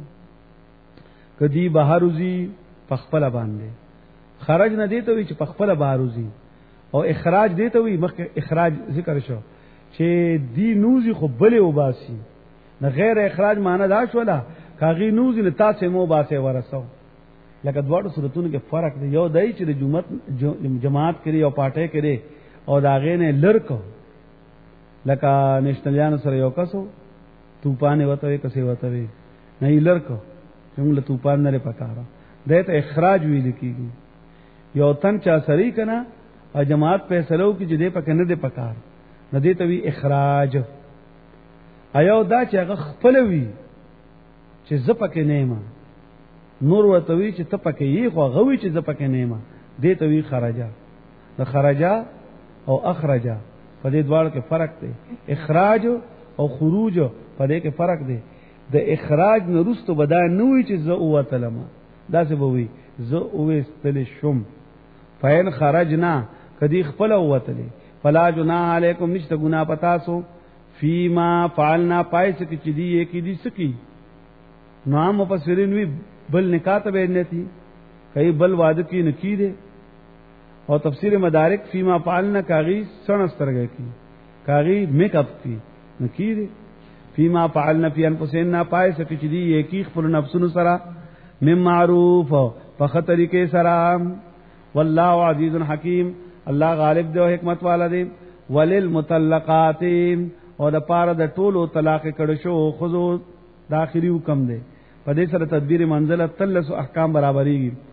کدی بهروزی پخپل باندې. خرج نه دیته وی چې پخپل بهروزی، او اخراج دیته وی مخکې اخراج ذکر شو چې دی نوزی خو بلې وباسي. نه غیر اخراج معنی دا شولا کاغي نوزی له تاسو مو باسه ورسو. لکه دواړو صورتونو کې فرق دی. یو دای چې د جماعت کړي او پاټه کړي او داغه نه لړکو، لکه نشنلیان سره یو کسو طوفان وته کسي وته نه لړکو څنګه طوفان نه پکاره دته اخراج ویل کیږي. یو تن چا سری کنا او جماعت په سلو کې جدي پک نه دی پکار نه دی ته وی اخراج. ایو دا چې هغه خپل وی چې زپکه نیمه نور وتوی چې تپکه یې خو غوي چې زپکه نیمه دی ته وی خرجا. د خرجا او اخرجا په دې دواړو کې فرق دی. اخراج او خروج په دې کې فرق دی. د اخراج نه رستو بدای نه وی چې زه اوتلم، دا څه بوي زه اوستل شم. فین خرجنا کدی خپل اوتلی فلا جناح علیکم، نشته ګنا پتاسو فیما فعلنا پایس کی چې دی کې دي سکی. نو مفسرین وی بل نکات به نتی کئی بل وعده کی نکی دے. اور تفسیر مدارک فیما فعلنا کاغی سنسترگے کی کاغی میک اپ کی نکی دے. فیما فعلنا فی انفسنا پای سکی چې دی یکی خپل نفسونو سره مم معروف په طریقې سره. والله عزیز حکیم، الله غالب دی او حکمت والا دی. وللمطلقات او د پاره د ټولو طلاق کړه شو خذو د اخري حکم دی. په دې سره تدبیر منزله تلس احکام برابرېږي.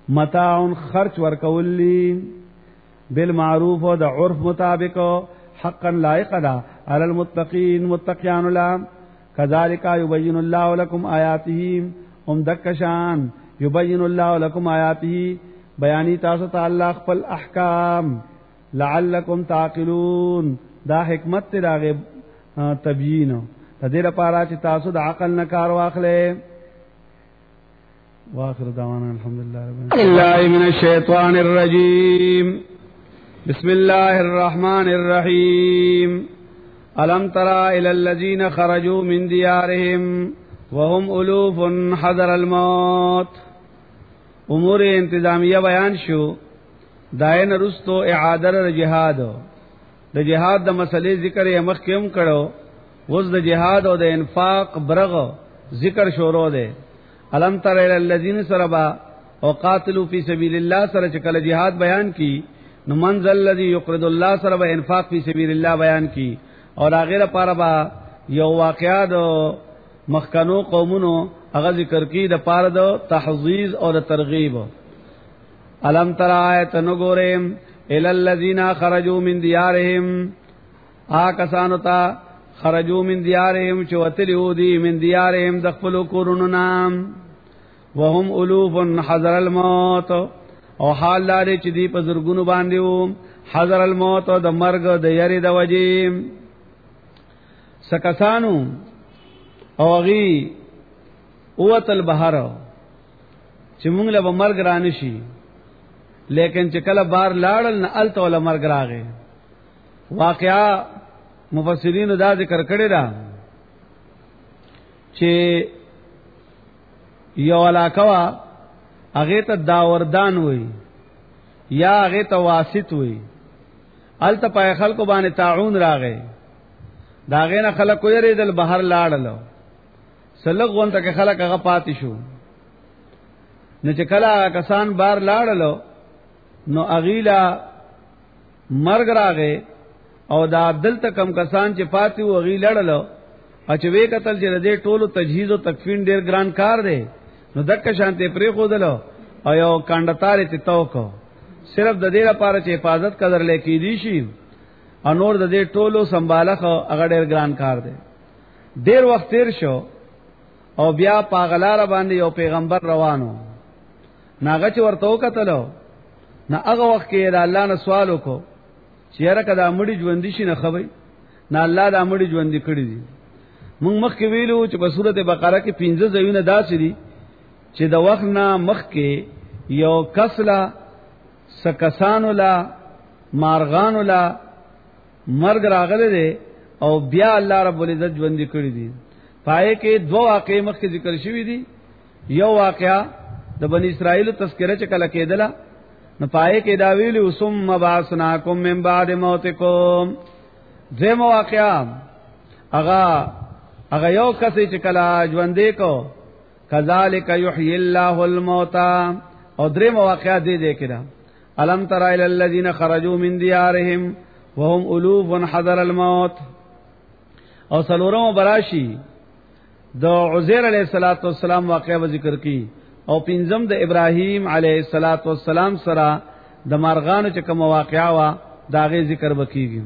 متاع خرچ ورکولی بالمعروف و د عرف مطابق حقا لائق دا علی المتقین متقیان الله كذلك يبين الله لكم آیاته دکشان یبین الله لكم آیاته بیانی تاسو ته الله خپل احکام لعلکم تعقلون دا حکمت راغه تبیین تدې لپاره چې تاسو د عقل نه کار واخلئ. واخر دعوانا الحمدلله رب العالمين من الشیطان الرجیم بسم الله الرحمن الرحیم الم ترى الى الذين خرجوا من ديارهم وهم الوف حذر الموت. امور انتظامیہ بیان شو داین رستو اعاده جهاد د جهاد د مسلې ذکر یې مخکیم کړو وز د جهاد او د انفاق برغ ذکر شروع ده. الم تر الى الذين سربا او قاتلوا فی سبیل الله سره چې کله جهاد بیان کی نو منزل الذي يقرض الله سربا انفاق فی سبیل الله بیان کی اور هغه لپاره با یو واقعات مخکنو قومونو هغه ذکر کی د پاره د تحذير او د ترغیب. الم تر آیت نو ګورم الى الذين خرجوا من ديارهم کسانو ته خرجوا من ديارهم چوتلیو دی من ديارهم دخلوا کورونو نام وهم الوف حذر الموت او حال لري چې دی په زرګونو باندې وو حذر الموت د مرګ د یری د وجیم سکسانو او غي اوت البحر چې موږ له مرګ رانشي لیکن چې کله بار لاړل نه الته ول مرګ راغی. واقعا مفسرین دا ذکر کړی دا چې یو علاقه هغه ته داوردان وای یا هغه ته واسط وای الته پای خلکو باندې تعاون راغی داغه نه خلک کوی ریدل بهر لاړل سلغ وانت کې خلک هغه پاتې شو نو چې کله کسان بار لاړل نو اغیلا مرګ راغی او دا دلته کم کسان چې پاتې و غي لړل او چې وې قتل چې دې ټولو تجهیز او تکفین ډیر ګران کار دی نو دک شانته پرې خودلو او یو کاندتار ته توکو صرف د دې لپاره چې حفاظت قدر لیکې دي شي او نور د دې ټولو سنبالخ هغه ډیر ګران کار دی. ډیر وخت تیر شو او بیا پاغلار باندې یو پیغمبر روانو ناغه چې ورته وکتلو نه هغه وخت کې د الله نه سوال وکړو چیرې کدا مړي ژوند شي نه خبري نه الله دا مړي ژوند کړی دي. موږ مخکې ویلو چې په سورته بقره کې 15 ځایونه داسې دي چې د وخت نه مخکې یو کسلا سکسانو لا مارغانو لا مرګ راغله دي او بیا الله رب العزت ژوند کړی دي. پای کې دوه واقعې مخکې ذکر شوي دي. یو واقعا د بنی اسرائیل تذکرہ چې کله کېدله نو پای کې دا ویلو ثم بعثناکم من بعد موتکم. دیم واقعا هغه یو کس چې کله ژوندې کو کذالک یحیی الله الموتى او دریم واقعا دې کړه الم تر الى الذين خرجوا من ديارهم وهم الوف حذر الموت. او سلورم براشی د عزیر علیہ الصلوۃ والسلام واقعا ذکر کی او پنځم د ابراهیم علیه السلام سره د مارغانو چې کوم واقعا وا داغه ذکر وکیږي.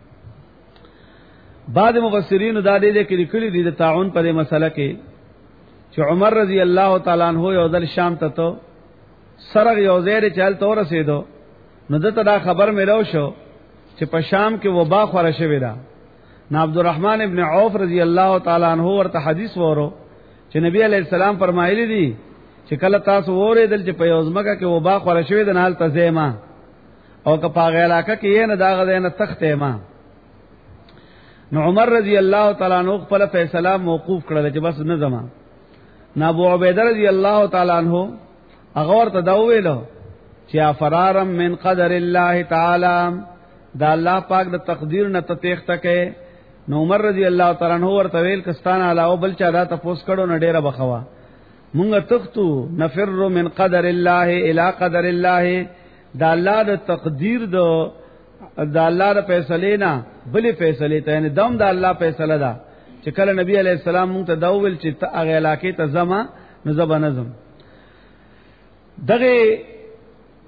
بعد مفسرین دا دې کې لیکلي دي د تعاون په مسله کې چې عمر رضی الله تعالی عنہ یو ځل شام ته تو سره یو ځای چل تور رسیدو نو دته دا خبر ملو شو چې په شام کې وبا خوره شوې ده. نو عبدالرحمن ابن عوف رضی الله تعالی عنہ ورته حدیث وورو چې نبی علیہ السلام فرمایلی دي چې کله تاسو اوریدل چې په یوزمکه کې وبا خوره شوې د نال تزیما او که په علاقه کې یې نه داغه نه تختې ما. نو عمر رضی الله تعالی عنہ خپل فیصله موقوف کړل چې بس نه زما. نو ابو عبیده رضی الله تعالی عنہ هغه ورته دا ویلو چې فرارم من قدر الله تعالی دا الله پاک د تقدیر نه تتیخته کې. نو عمر رضی الله تعالی عنہ ورته ویل کستان علاوه بل چا دا تاسو کړو نه ډیره بخوا مونږ تختو نفر من قدر الله الى قدر الله دا الله د تقدیر د الله د فیصله نه بلې فیصله ته نه دم د الله فیصله ده چې کله نبی علیہ السلام مونږ ته دا ویل چې هغه علاقې ته زما نظم دغه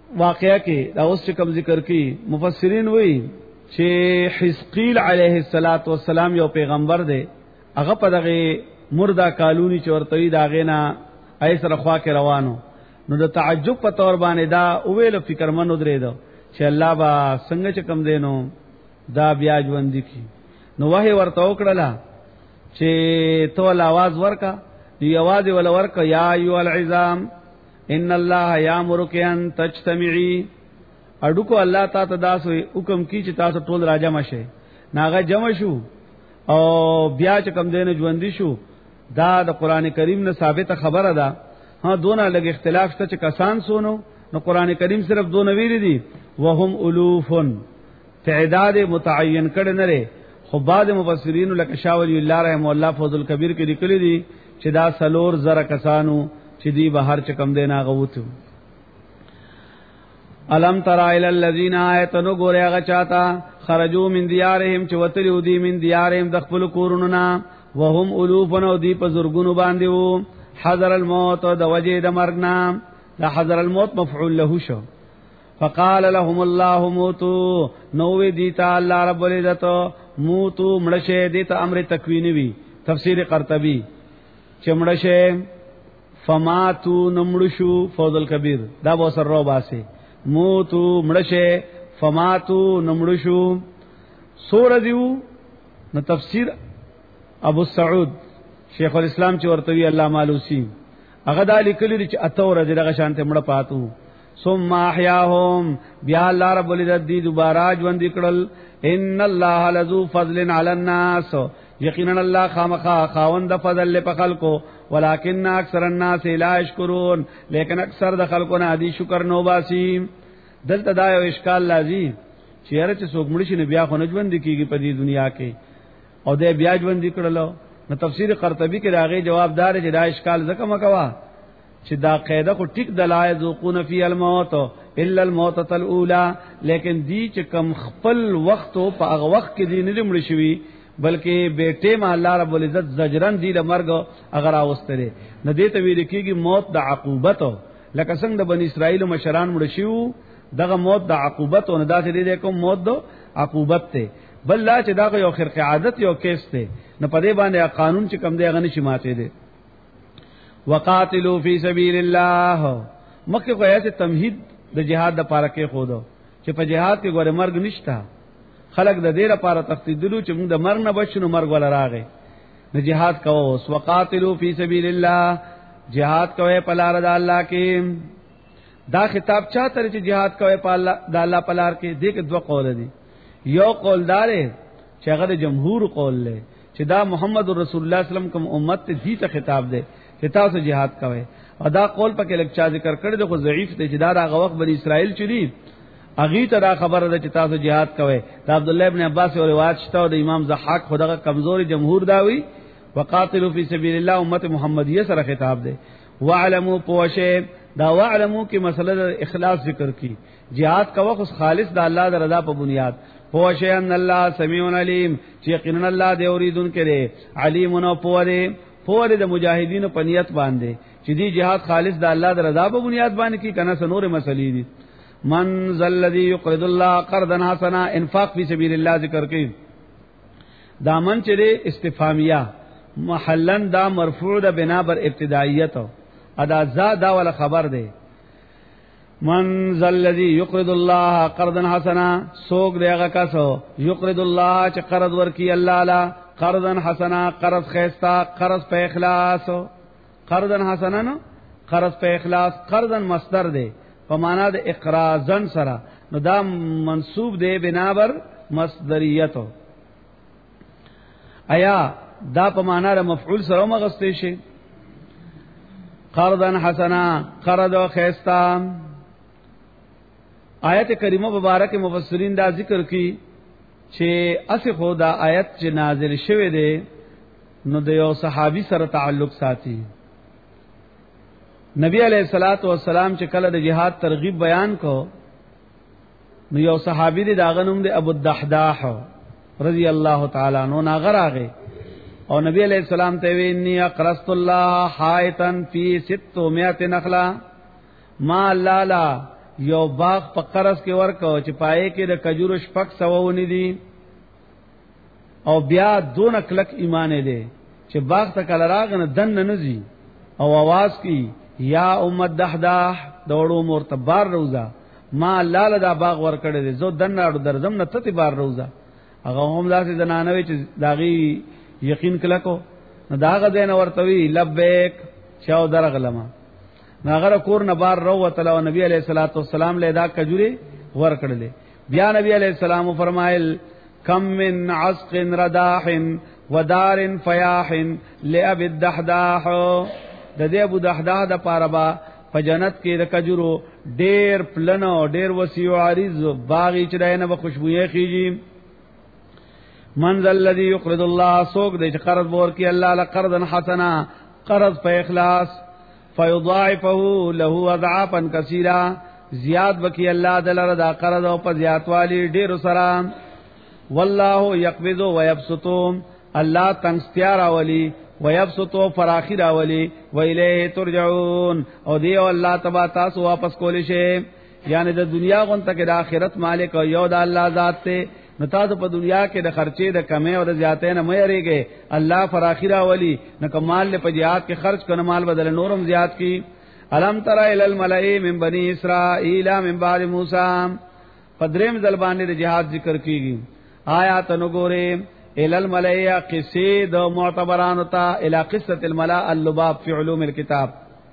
واقعہ کې دا اوس کوم ذکر کی مفسرین وایي چې حزقیل علیه السلام یو پیغمبر دی، هغه په دغه مردا کالونی چې ورته دا غینا ایسره خوا کې روانو، نو د تعجب په تور باندې دا اویل فکرمنو درې دو چې الله با څنګه چې کم دینو دا بیا ژوند کی. نو وحی ورته وکړه چې تو आवाज ورکا، دی आवाज ول ورکا یا ایو العظام ان الله یامرک ان تجتمعی، اډوکو الله تعالی تاسو حکم کی چې تاسو ټول راجم شئ. ناغه جمع شو او بیا چې کم دینو ژوند شو. دا د قران کریم نه ثابت خبره ده. ها دونه لګ اختلاف شته چې کسان سونو، نو قران کریم صرف دونه ویل دي وهم الوفن، تعداد متعین کړه نه لري. خو بعض مفسرین لکه شاه ولی الله رحم الله فضل کبیر کې لیکلي دي چې دا سلور زره کسانو چې دی بهر چې کم دینا غوتو. الم تر الى الذين آیتنو ګوره هغه چاته خرجوا من دیارهم چې وتلو دی من دیارهم د خپل کورونو نا وهم الوفن او دی په زورګونو باندې وو حذر الموت د وجه د مرګ نا. دا حذر الموت مفعول له شو. فقال لهم الله موتوا، نو دیتا الله رب العزت موتوا مړشه دیتا امر تکوینی وی تفسیر قرطبی چې مړشه فماتو نمړشو فوز الکبیر دا به سر رو باسه موتو مړشه فماتو نمړشو سور دیو. نو تفسیر ابو سعود شیخ الاسلام چې ورته وی الله مالوسی هغه د لیکلی چې اتور دغه شانته مړ پاتو. ثم احیاهم، بیا الله رب العزت دی دوباره ژوند کړل. ان الله لذو فضل علی الناس، یقینا الله خامخا خاوند فضل په خلکو، ولکن اکثر الناس لا یشکرون، لیکن اکثر د خلکو نه دي شکر نو باسي. دلته دا یو اشکال لازم چې هر چې څوک مړ شي نه بیا خو نه ژوند کیږي په دې دنیا کې، او دې بیا ژوند کړلو. نو تفسیر قرطبی کې راغی جوابدار چې دا اشکال زکه مکوا چې دا قاعده کو ټیک دلای ذوقون فی الموت الا الموتۃ الاولى، لیکن دی چې کم خپل وخت په هغه وخت کې دی نه مړ شوی بلکې بیٹه ما الله رب العزت زجرن دی له مرګ اگر اوستره نه دی ته ویل کېږي موت د عقوبت، لکه څنګه د بنی اسرائیل مشران مړ شو دغه موت د عقوبت او نه داسې دی کوم موت د عقوبت ته. بل لا چې دا یو خرق عادت یو کیس ته نه پدې باندې قانون چې کم دی هغه نشي ماته دی. وقاتلوا فی سبیل الله، مکه کو ایسه تمهید د جهاد د پاره کې خودو چې په جهاد کې ګوره مرګ نشتا، خلق د دې لپاره تخدیدلو چې موږ د مرګ نه بچو مرګ ولا راغی نه جهاد کوو. وقاتلوا فی سبیل الله، جهاد کوي په لار د الله کې. دا خطاب چا تر چې جهاد کوي په الله د الله په لار کې. دې کې دوه قول دي. یو قول دار چې هغه د جمهور قول له چې دا محمد رسول الله صلی الله علیه وسلم کوم امت ته دې ته خطاب ده چې تاسو jihad کوئ. او دا قول پکې لکچا ذکر کړی دی خو ضعیف دی چې دا هغه وخت بنی اسرائیل چلی اغي ته دا خبره ده چې تاسو jihad کوئ. دا عبد الله ابن عباس او روایت شته او د امام ضحاک خدغه کمزوري جمهور داوي وقاتلوا فی سبیل الله امت محمدیه سره خطاب ده. واعلموا پوشه دا واعلموا کی مسله اخلاص ذکر کی. jihad کا وخت خالص د الله د رضا په بنیاد. پوشه ان الله سمیع علیم، چې یقینا الله دی اوریدون کړي علیم او پوره پوره د مجاهدینو په نیت باندې چې دی jihad خالص د الله د رضا په بنیاد باندې کی کنه سنور مسلې دي. من ذل الذی یقرض الله قرضا حسنا، انفاق فی سبیل الله ذکر کړي. دا من چې استفهامیه محلن دا مرفوع ده بنا بر ابتدائیت ادا زادا ولا خبر ده. من ذل الذی یقرض الله قرضا حسنا، سوق دیغه کاسو یقرض الله چې قرض ورکی الله لا قرضا حسنا، قرض خیستا، قرض په اخلاص. قرضا حسنا نو قرض په اخلاص، قرضا مصدر ده په معنا د اقراضن سره، نو دا منصوب ده بنا بر مصدریت. آیا دا په معنا د مفعول سره مغستې شي؟ قرضا حسنا، قرض خیستا. آیت کریمه مبارک مفسرین دا ذکر کی چې اصل خدا آیت چې نازل شوه دی نو د یو صحابي سره تعلق ساتي. نبی علیہ الصلات والسلام چې کله د جهاد ترغیب بیان کو نو یو صحابي دی داغه نوم دی ابو الدحداح رضی الله تعالی عنہ ناغراغه او نبی علیہ السلام ته وی انی اقرضت الله حائطا فی 600 نخلا، ما لالا یو باغ په قرض کې ورکو چې پائے کې د کجورو شپک سوونی دي او بیا دون کلک ایمان دې چې باغ ته کله راغنه دن نه نزي او आवाज کی یا امت دحداح دوړو مرتبار روزا ما الله له دا باغ ور کړی دي زو دن راړو درزم نه تتی بار روزا هغه هم لاسه زنانوي چې داغي یقین کلکو نو داغه دین ورتوي لبیک شاو درغلمه ناغره کور نه بار رو وتل او نبی علیہ الصلوۃ والسلام له دا کجوري ور کړل بیا نبی علیہ السلام فرمایل کم من عسق رداح ودار فیاح لابي الدحداح د دې ابو دحداح د پاربا په جنت کې د کجورو ډېر پلنو ډېر وسیع عریض باغی چې دینه به خوشبوې خيږي من ذا الذي يقرض الله سوق دې قرض ور کې الله له قرضا حسنا قرض په اخلاص فيضاعفه له اضعافا كثيرا زیاد وکي الله دلر دا قرض او په زیات والی ډېر سره والله يقبض ويبسط الله تنگستیار اولی ويبسط فراخي راولي وإليه ترجعون او دی الله تبارک تاسو واپس کولی شي یعنی د دنیا غونته کې د آخرت مالک او یو د الله ذات ته نو تاسو په دنیا کې د خرچې د کمې او د زیاتې نه مې ریږي الله فراخي راولي نو کمال په جهاد کې خرج کنه مال بدل نورم زیات کی الم تر الى الملائ من بني اسرائيل من بعد موسی پدریم زلبان د جهاد ذکر کیږي آیات نو ګوره الى الملائ قصید معتبران تا الى قصه الملا اللباب في علوم الكتاب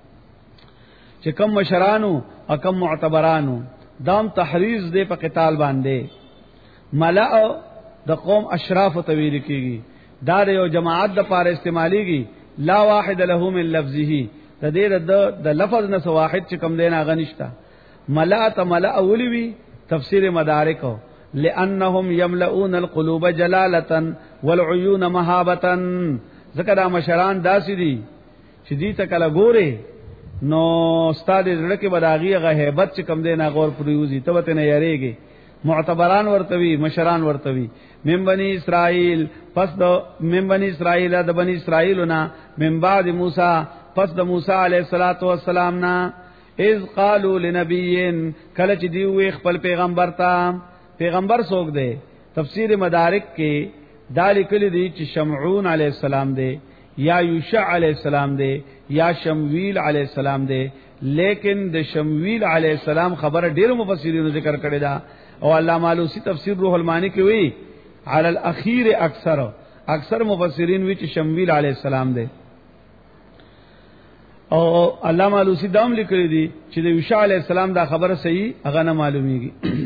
چې کم مشرانو او کم معتبرانو دام تحریز دې په قتال باندې ملا د قوم اشراف تویل کیږي دا یو جماعت د پاره استعماليږي لا واحد له من لفظه د دې د لفظ نه واحد چې کم دینه غنښتا ملا ته ملا اولوي تفسیر مدارک لانهم يملؤون القلوب جلاله والعيون مهابه ذکر مشران داسې دي چې دې ته کله ګوره نو استاد زړه کې بداغي غ hebat چې کم دینه غور پریوزي ته وته نه یریږي معتبران ورتوي مشران ورتوي من بني اسرائيل پس د من بني اسرائيل د بني اسرائيلنا من بعد موسی پس د موسی عليه الصلاه والسلام نا اذ قالوا لنبي کله چې دی وی خپل پیغمبر ته پیغمبر څوک دی تفسیر مدارک کې دال کلی دی چې شمعون علیہ السلام دی یا یوشع علیہ السلام دی یا شمویل علیہ السلام دی لیکن د شمویل علیہ السلام خبر ډیر مفسرین ذکر کړی دا او علامہ علوسی تفسیر روح المانی کې وی علی الاخیر اکثر مفسرین وی چې شمویل علیہ السلام دی او علامہ علوسی دام لیکلی دی چې د یوشع علیہ السلام دا خبر صحیح هغه نه معلومیږي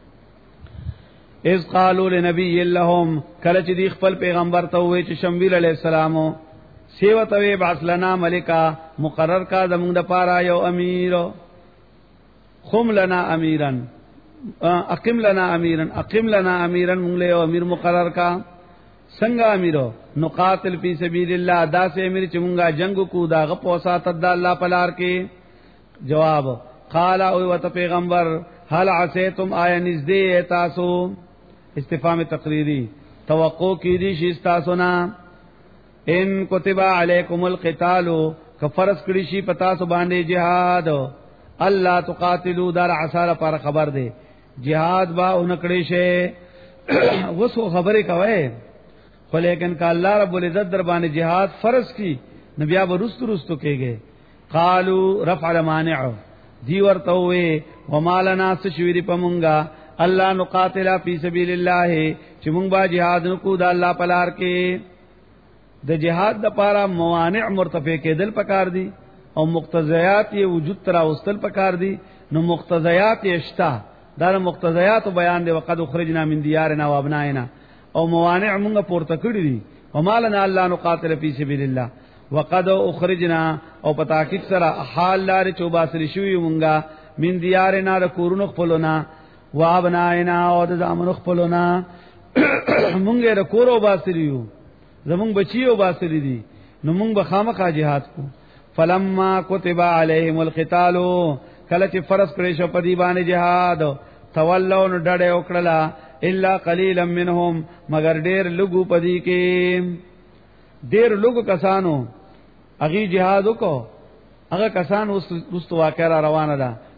اذ قالوا لنبي لهم کله چې دی خپل پیغمبر ته وې چې شمویل علیہ السلام سیوتوی بعث لنا ملکا مقرر کا زمونږ د پاره یو امیر خم لنا امیرن اقم لنا امیرن مونږ له یو امیر مقرر کا څنګه امیرو نقاتل فی سبیل الله دا سه امیر چې مونږه جنگ کو دا غپوسا تد الله پلار کې جواب قال او وت پیغمبر هل عسیتم آیا نزدې تاسو استفهام تقریری توقع کی دي شي تاسو نه ان کتب علیکم القتال کفرض کړي شي پتا سو باندې jihad الله تقاتلوا در عسار پر خبر ده jihad با اونکړي شي وسو خبره کوي خو لیکن ک الله رب العزت در باندې jihad فرض کی نبي اب رستو کېږي قالوا رفع المانع دی ورته وې ومالنا سشویری پمونګه الله نقاتل فی سبیل الله چې مونږ با jihad نکو د الله پلار کې د jihad د پاره موانع مرتفع کېدل پکار دي او مقتضیات یې وجود تر اوستل پکار دي نو مقتضیات یې شتا دا مقتضیات بیان دي وقد خرجنا من دیارنا وابنائنا او موانع مونږ پورته کړی دي ومالنا الله نقاتل فی سبیل الله وقد اخرجنا او پتاکید سره حال لار چوباسری شوی مونږه من دیارنا د کورونو خپلونا وابنائنا او د زامنو خپلونا مونږه د کورو باسریو زمونږ بچیو باسری دي نو مونږ به خامخا jihad کو فلما كتب عليهم القتال کله چې فرض کړی شو په دی باندې jihad تولوا نو ډډه وکړه الا قليلا منهم مگر ډېر لګو پدی کې ډېر لګو کسانو اغي jihad وکړو هغه کسان اوس واقعا روانه ده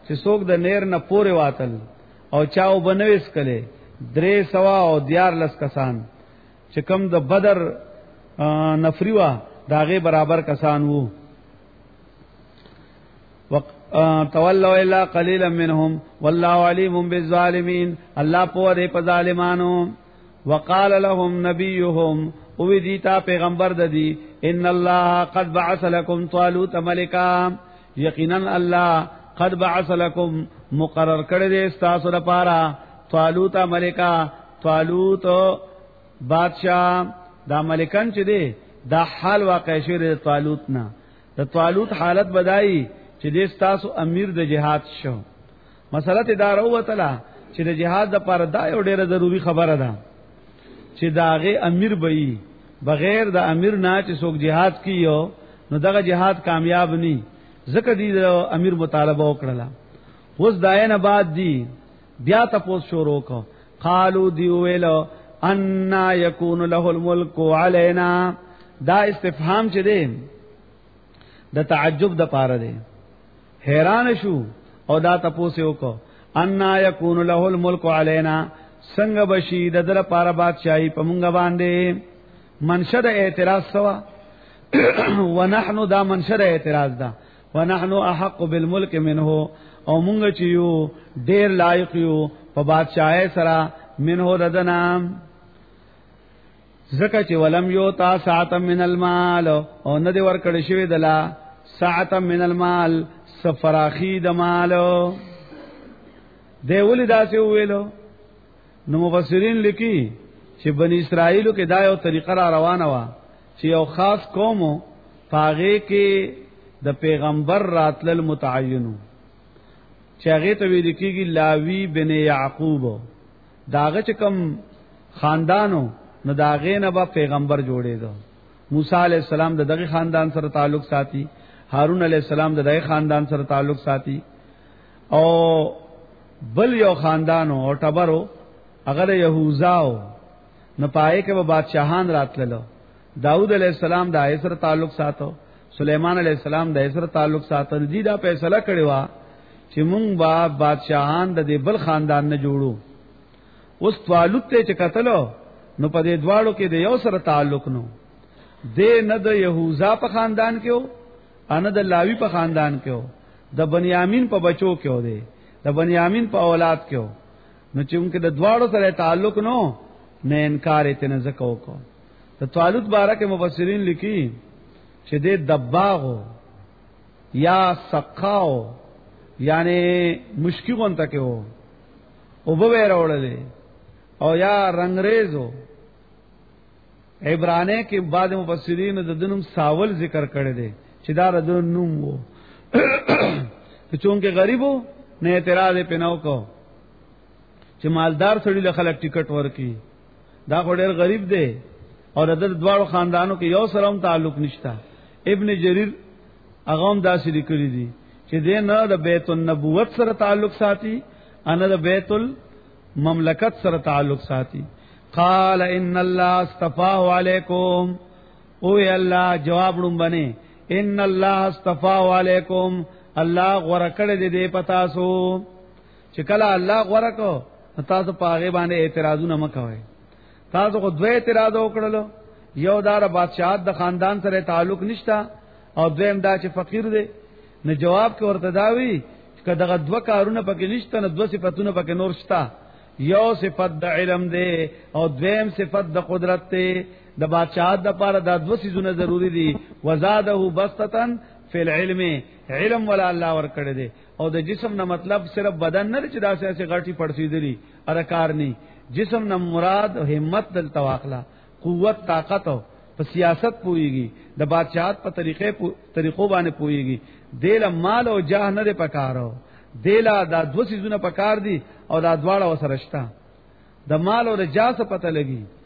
چې څوک د نیر نه پورې واتل او چاو بنويس کله 314 کسان چې کوم د بدر نفریوا داغه برابر کسان وو تولوا الا قليلا منهم والله عليم بالظالمين الله په دې په ظالمانو وقال لهم نبيهم او دیتا پیغمبر ددی ان الله قد بعث لكم طالوت ملکا یقینا الله قد بعث لكم مقرر کړی دی تاسو لپاره طالوت ملکا طالوت بادشاہ دا ملکان چې دی دا حال واقع شوی دی طالوت نه د طالوت حالت بدایي چې دې تاسو امیر د جهاد شو مسله دا راوته چې د جهاد لپاره دا یو ډیره ضروری خبره ده چې داغه امیر وي بغیر د امیر نه چې څوک جهاد کیو نو دغه جهاد کامیاب ني ځکه دې امیر مطالبه وکړه اوس داینه بعد دی بیا تاسو شروع کو قالو دی ویلو ان یکون له الملک علینا دا استفهام چې دی د تعجب د پاره دی حیران شو او دا تاسو وکړه ان یکون له الملک علینا څنګه بشي د در پاره بادشاہي په مونږ باندې منشد اعتراض سوا ونحنو دا منشد اعتراض دا ونحنو احق بالملک منه او مونږ چې یو ډیر لایق یو په بادشاہي سره منه ردنا زکه چې ولم یو تا ساعت من المال او نه دی ورکړی شوی دلا ساعت من المال سفراخی د مال دی ولې دا څه ویلو نو مفسرین لیکي چې بنی اسرائیلو کې دا یو طریقه را روانه و چې یو خاص قوم پاغه کې د پیغمبر راتل متعینو چې هغه ته ویل کېږي لاوی بن یعقوب داغه چې کم خاندانو نو داغه نه با پیغمبر جوړې دو موسی علی السلام د دغه خاندان سره تعلق ساتي هارون علی السلام د دغه خاندان سره تعلق ساتي او بل یو خاندانو او ټبرو اگر یهوزاو نه پای کې به بادشاہان راتللو داؤد علیہ السلام د ایسر تعلق ساتو سلیمان علیہ السلام د ایسر تعلق ساتو دي دا فیصله کړی و چې مونږ با بادشاہان د دې بل خاندان نه جوړو اوس طالوت ته چې قتلو نو په دې دواړو کې د یو سره تعلق نو دې نه د یهوزا په خاندان کې او ان د لاوی په خاندان کې او د بنیامین په بچو کې او د بنیامین په اولاد کې او نو چې انکه د دواړو سره تعلق نو نه انکار یې نه زکو کو د طالوت بارکه مفسرین لیکي چې د دباغو یا سقاو یعنی مشکی غونته کې وو او به وروړلې او یا رنگریزو عبرانه کې بعد مفسرین د دنوم ساول ذکر کړی دی چې دا د نوم وو چونکه غریبو نه اعتراض پناو کو چې مالدار سړي له خلک ټیکټ ورکي دا ډېر غریب دی او د دوړو خاندانو کې یو سره هم تعلق نشتا ابن جریر اغام داسې لیکلي دي چې دې نه د بیت النبوت سره تعلق ساتي ان د بیت المملکت سره تعلق ساتي قال ان الله اصطفاه علیکم او الله جواب ډوم بنه ان الله اصطفاه علیکم الله غورکړه دې پتا سو چې کله الله غورکو تاسو پاغه باندې اعتراضونه مکوئ تاسو خو دوه اعتراض وکړلو یو دار بادشاہت د خاندان سره تعلق نشتا او دویم دا چې فقیر دی نه جواب کې ورته داوی چې دغه دوه کارونه پکې نشته نه دوه صفاتونه پکې نور شتا یو صفت د علم دی او دویم صفت د قدرت دی د بادشاہت د لپاره دا دوه سيزونه ضروری دي وزاده بسطتن فی العلم علم ولا الله ور کړی دی او د جسم نه مطلب صرف بدن نه چې داسې غټي پړسیدلی ارکار نه جسم نه مراد همت دل تواخلا قوت طاقت په سیاست پويږي د بادشاہت په طریقو باندې پويږي دل مال او جاه نه پکارو دلا دا دو سيزونه پکار دي او دا دواړه وسرشتہ د مال او د جاه څخه پته لګي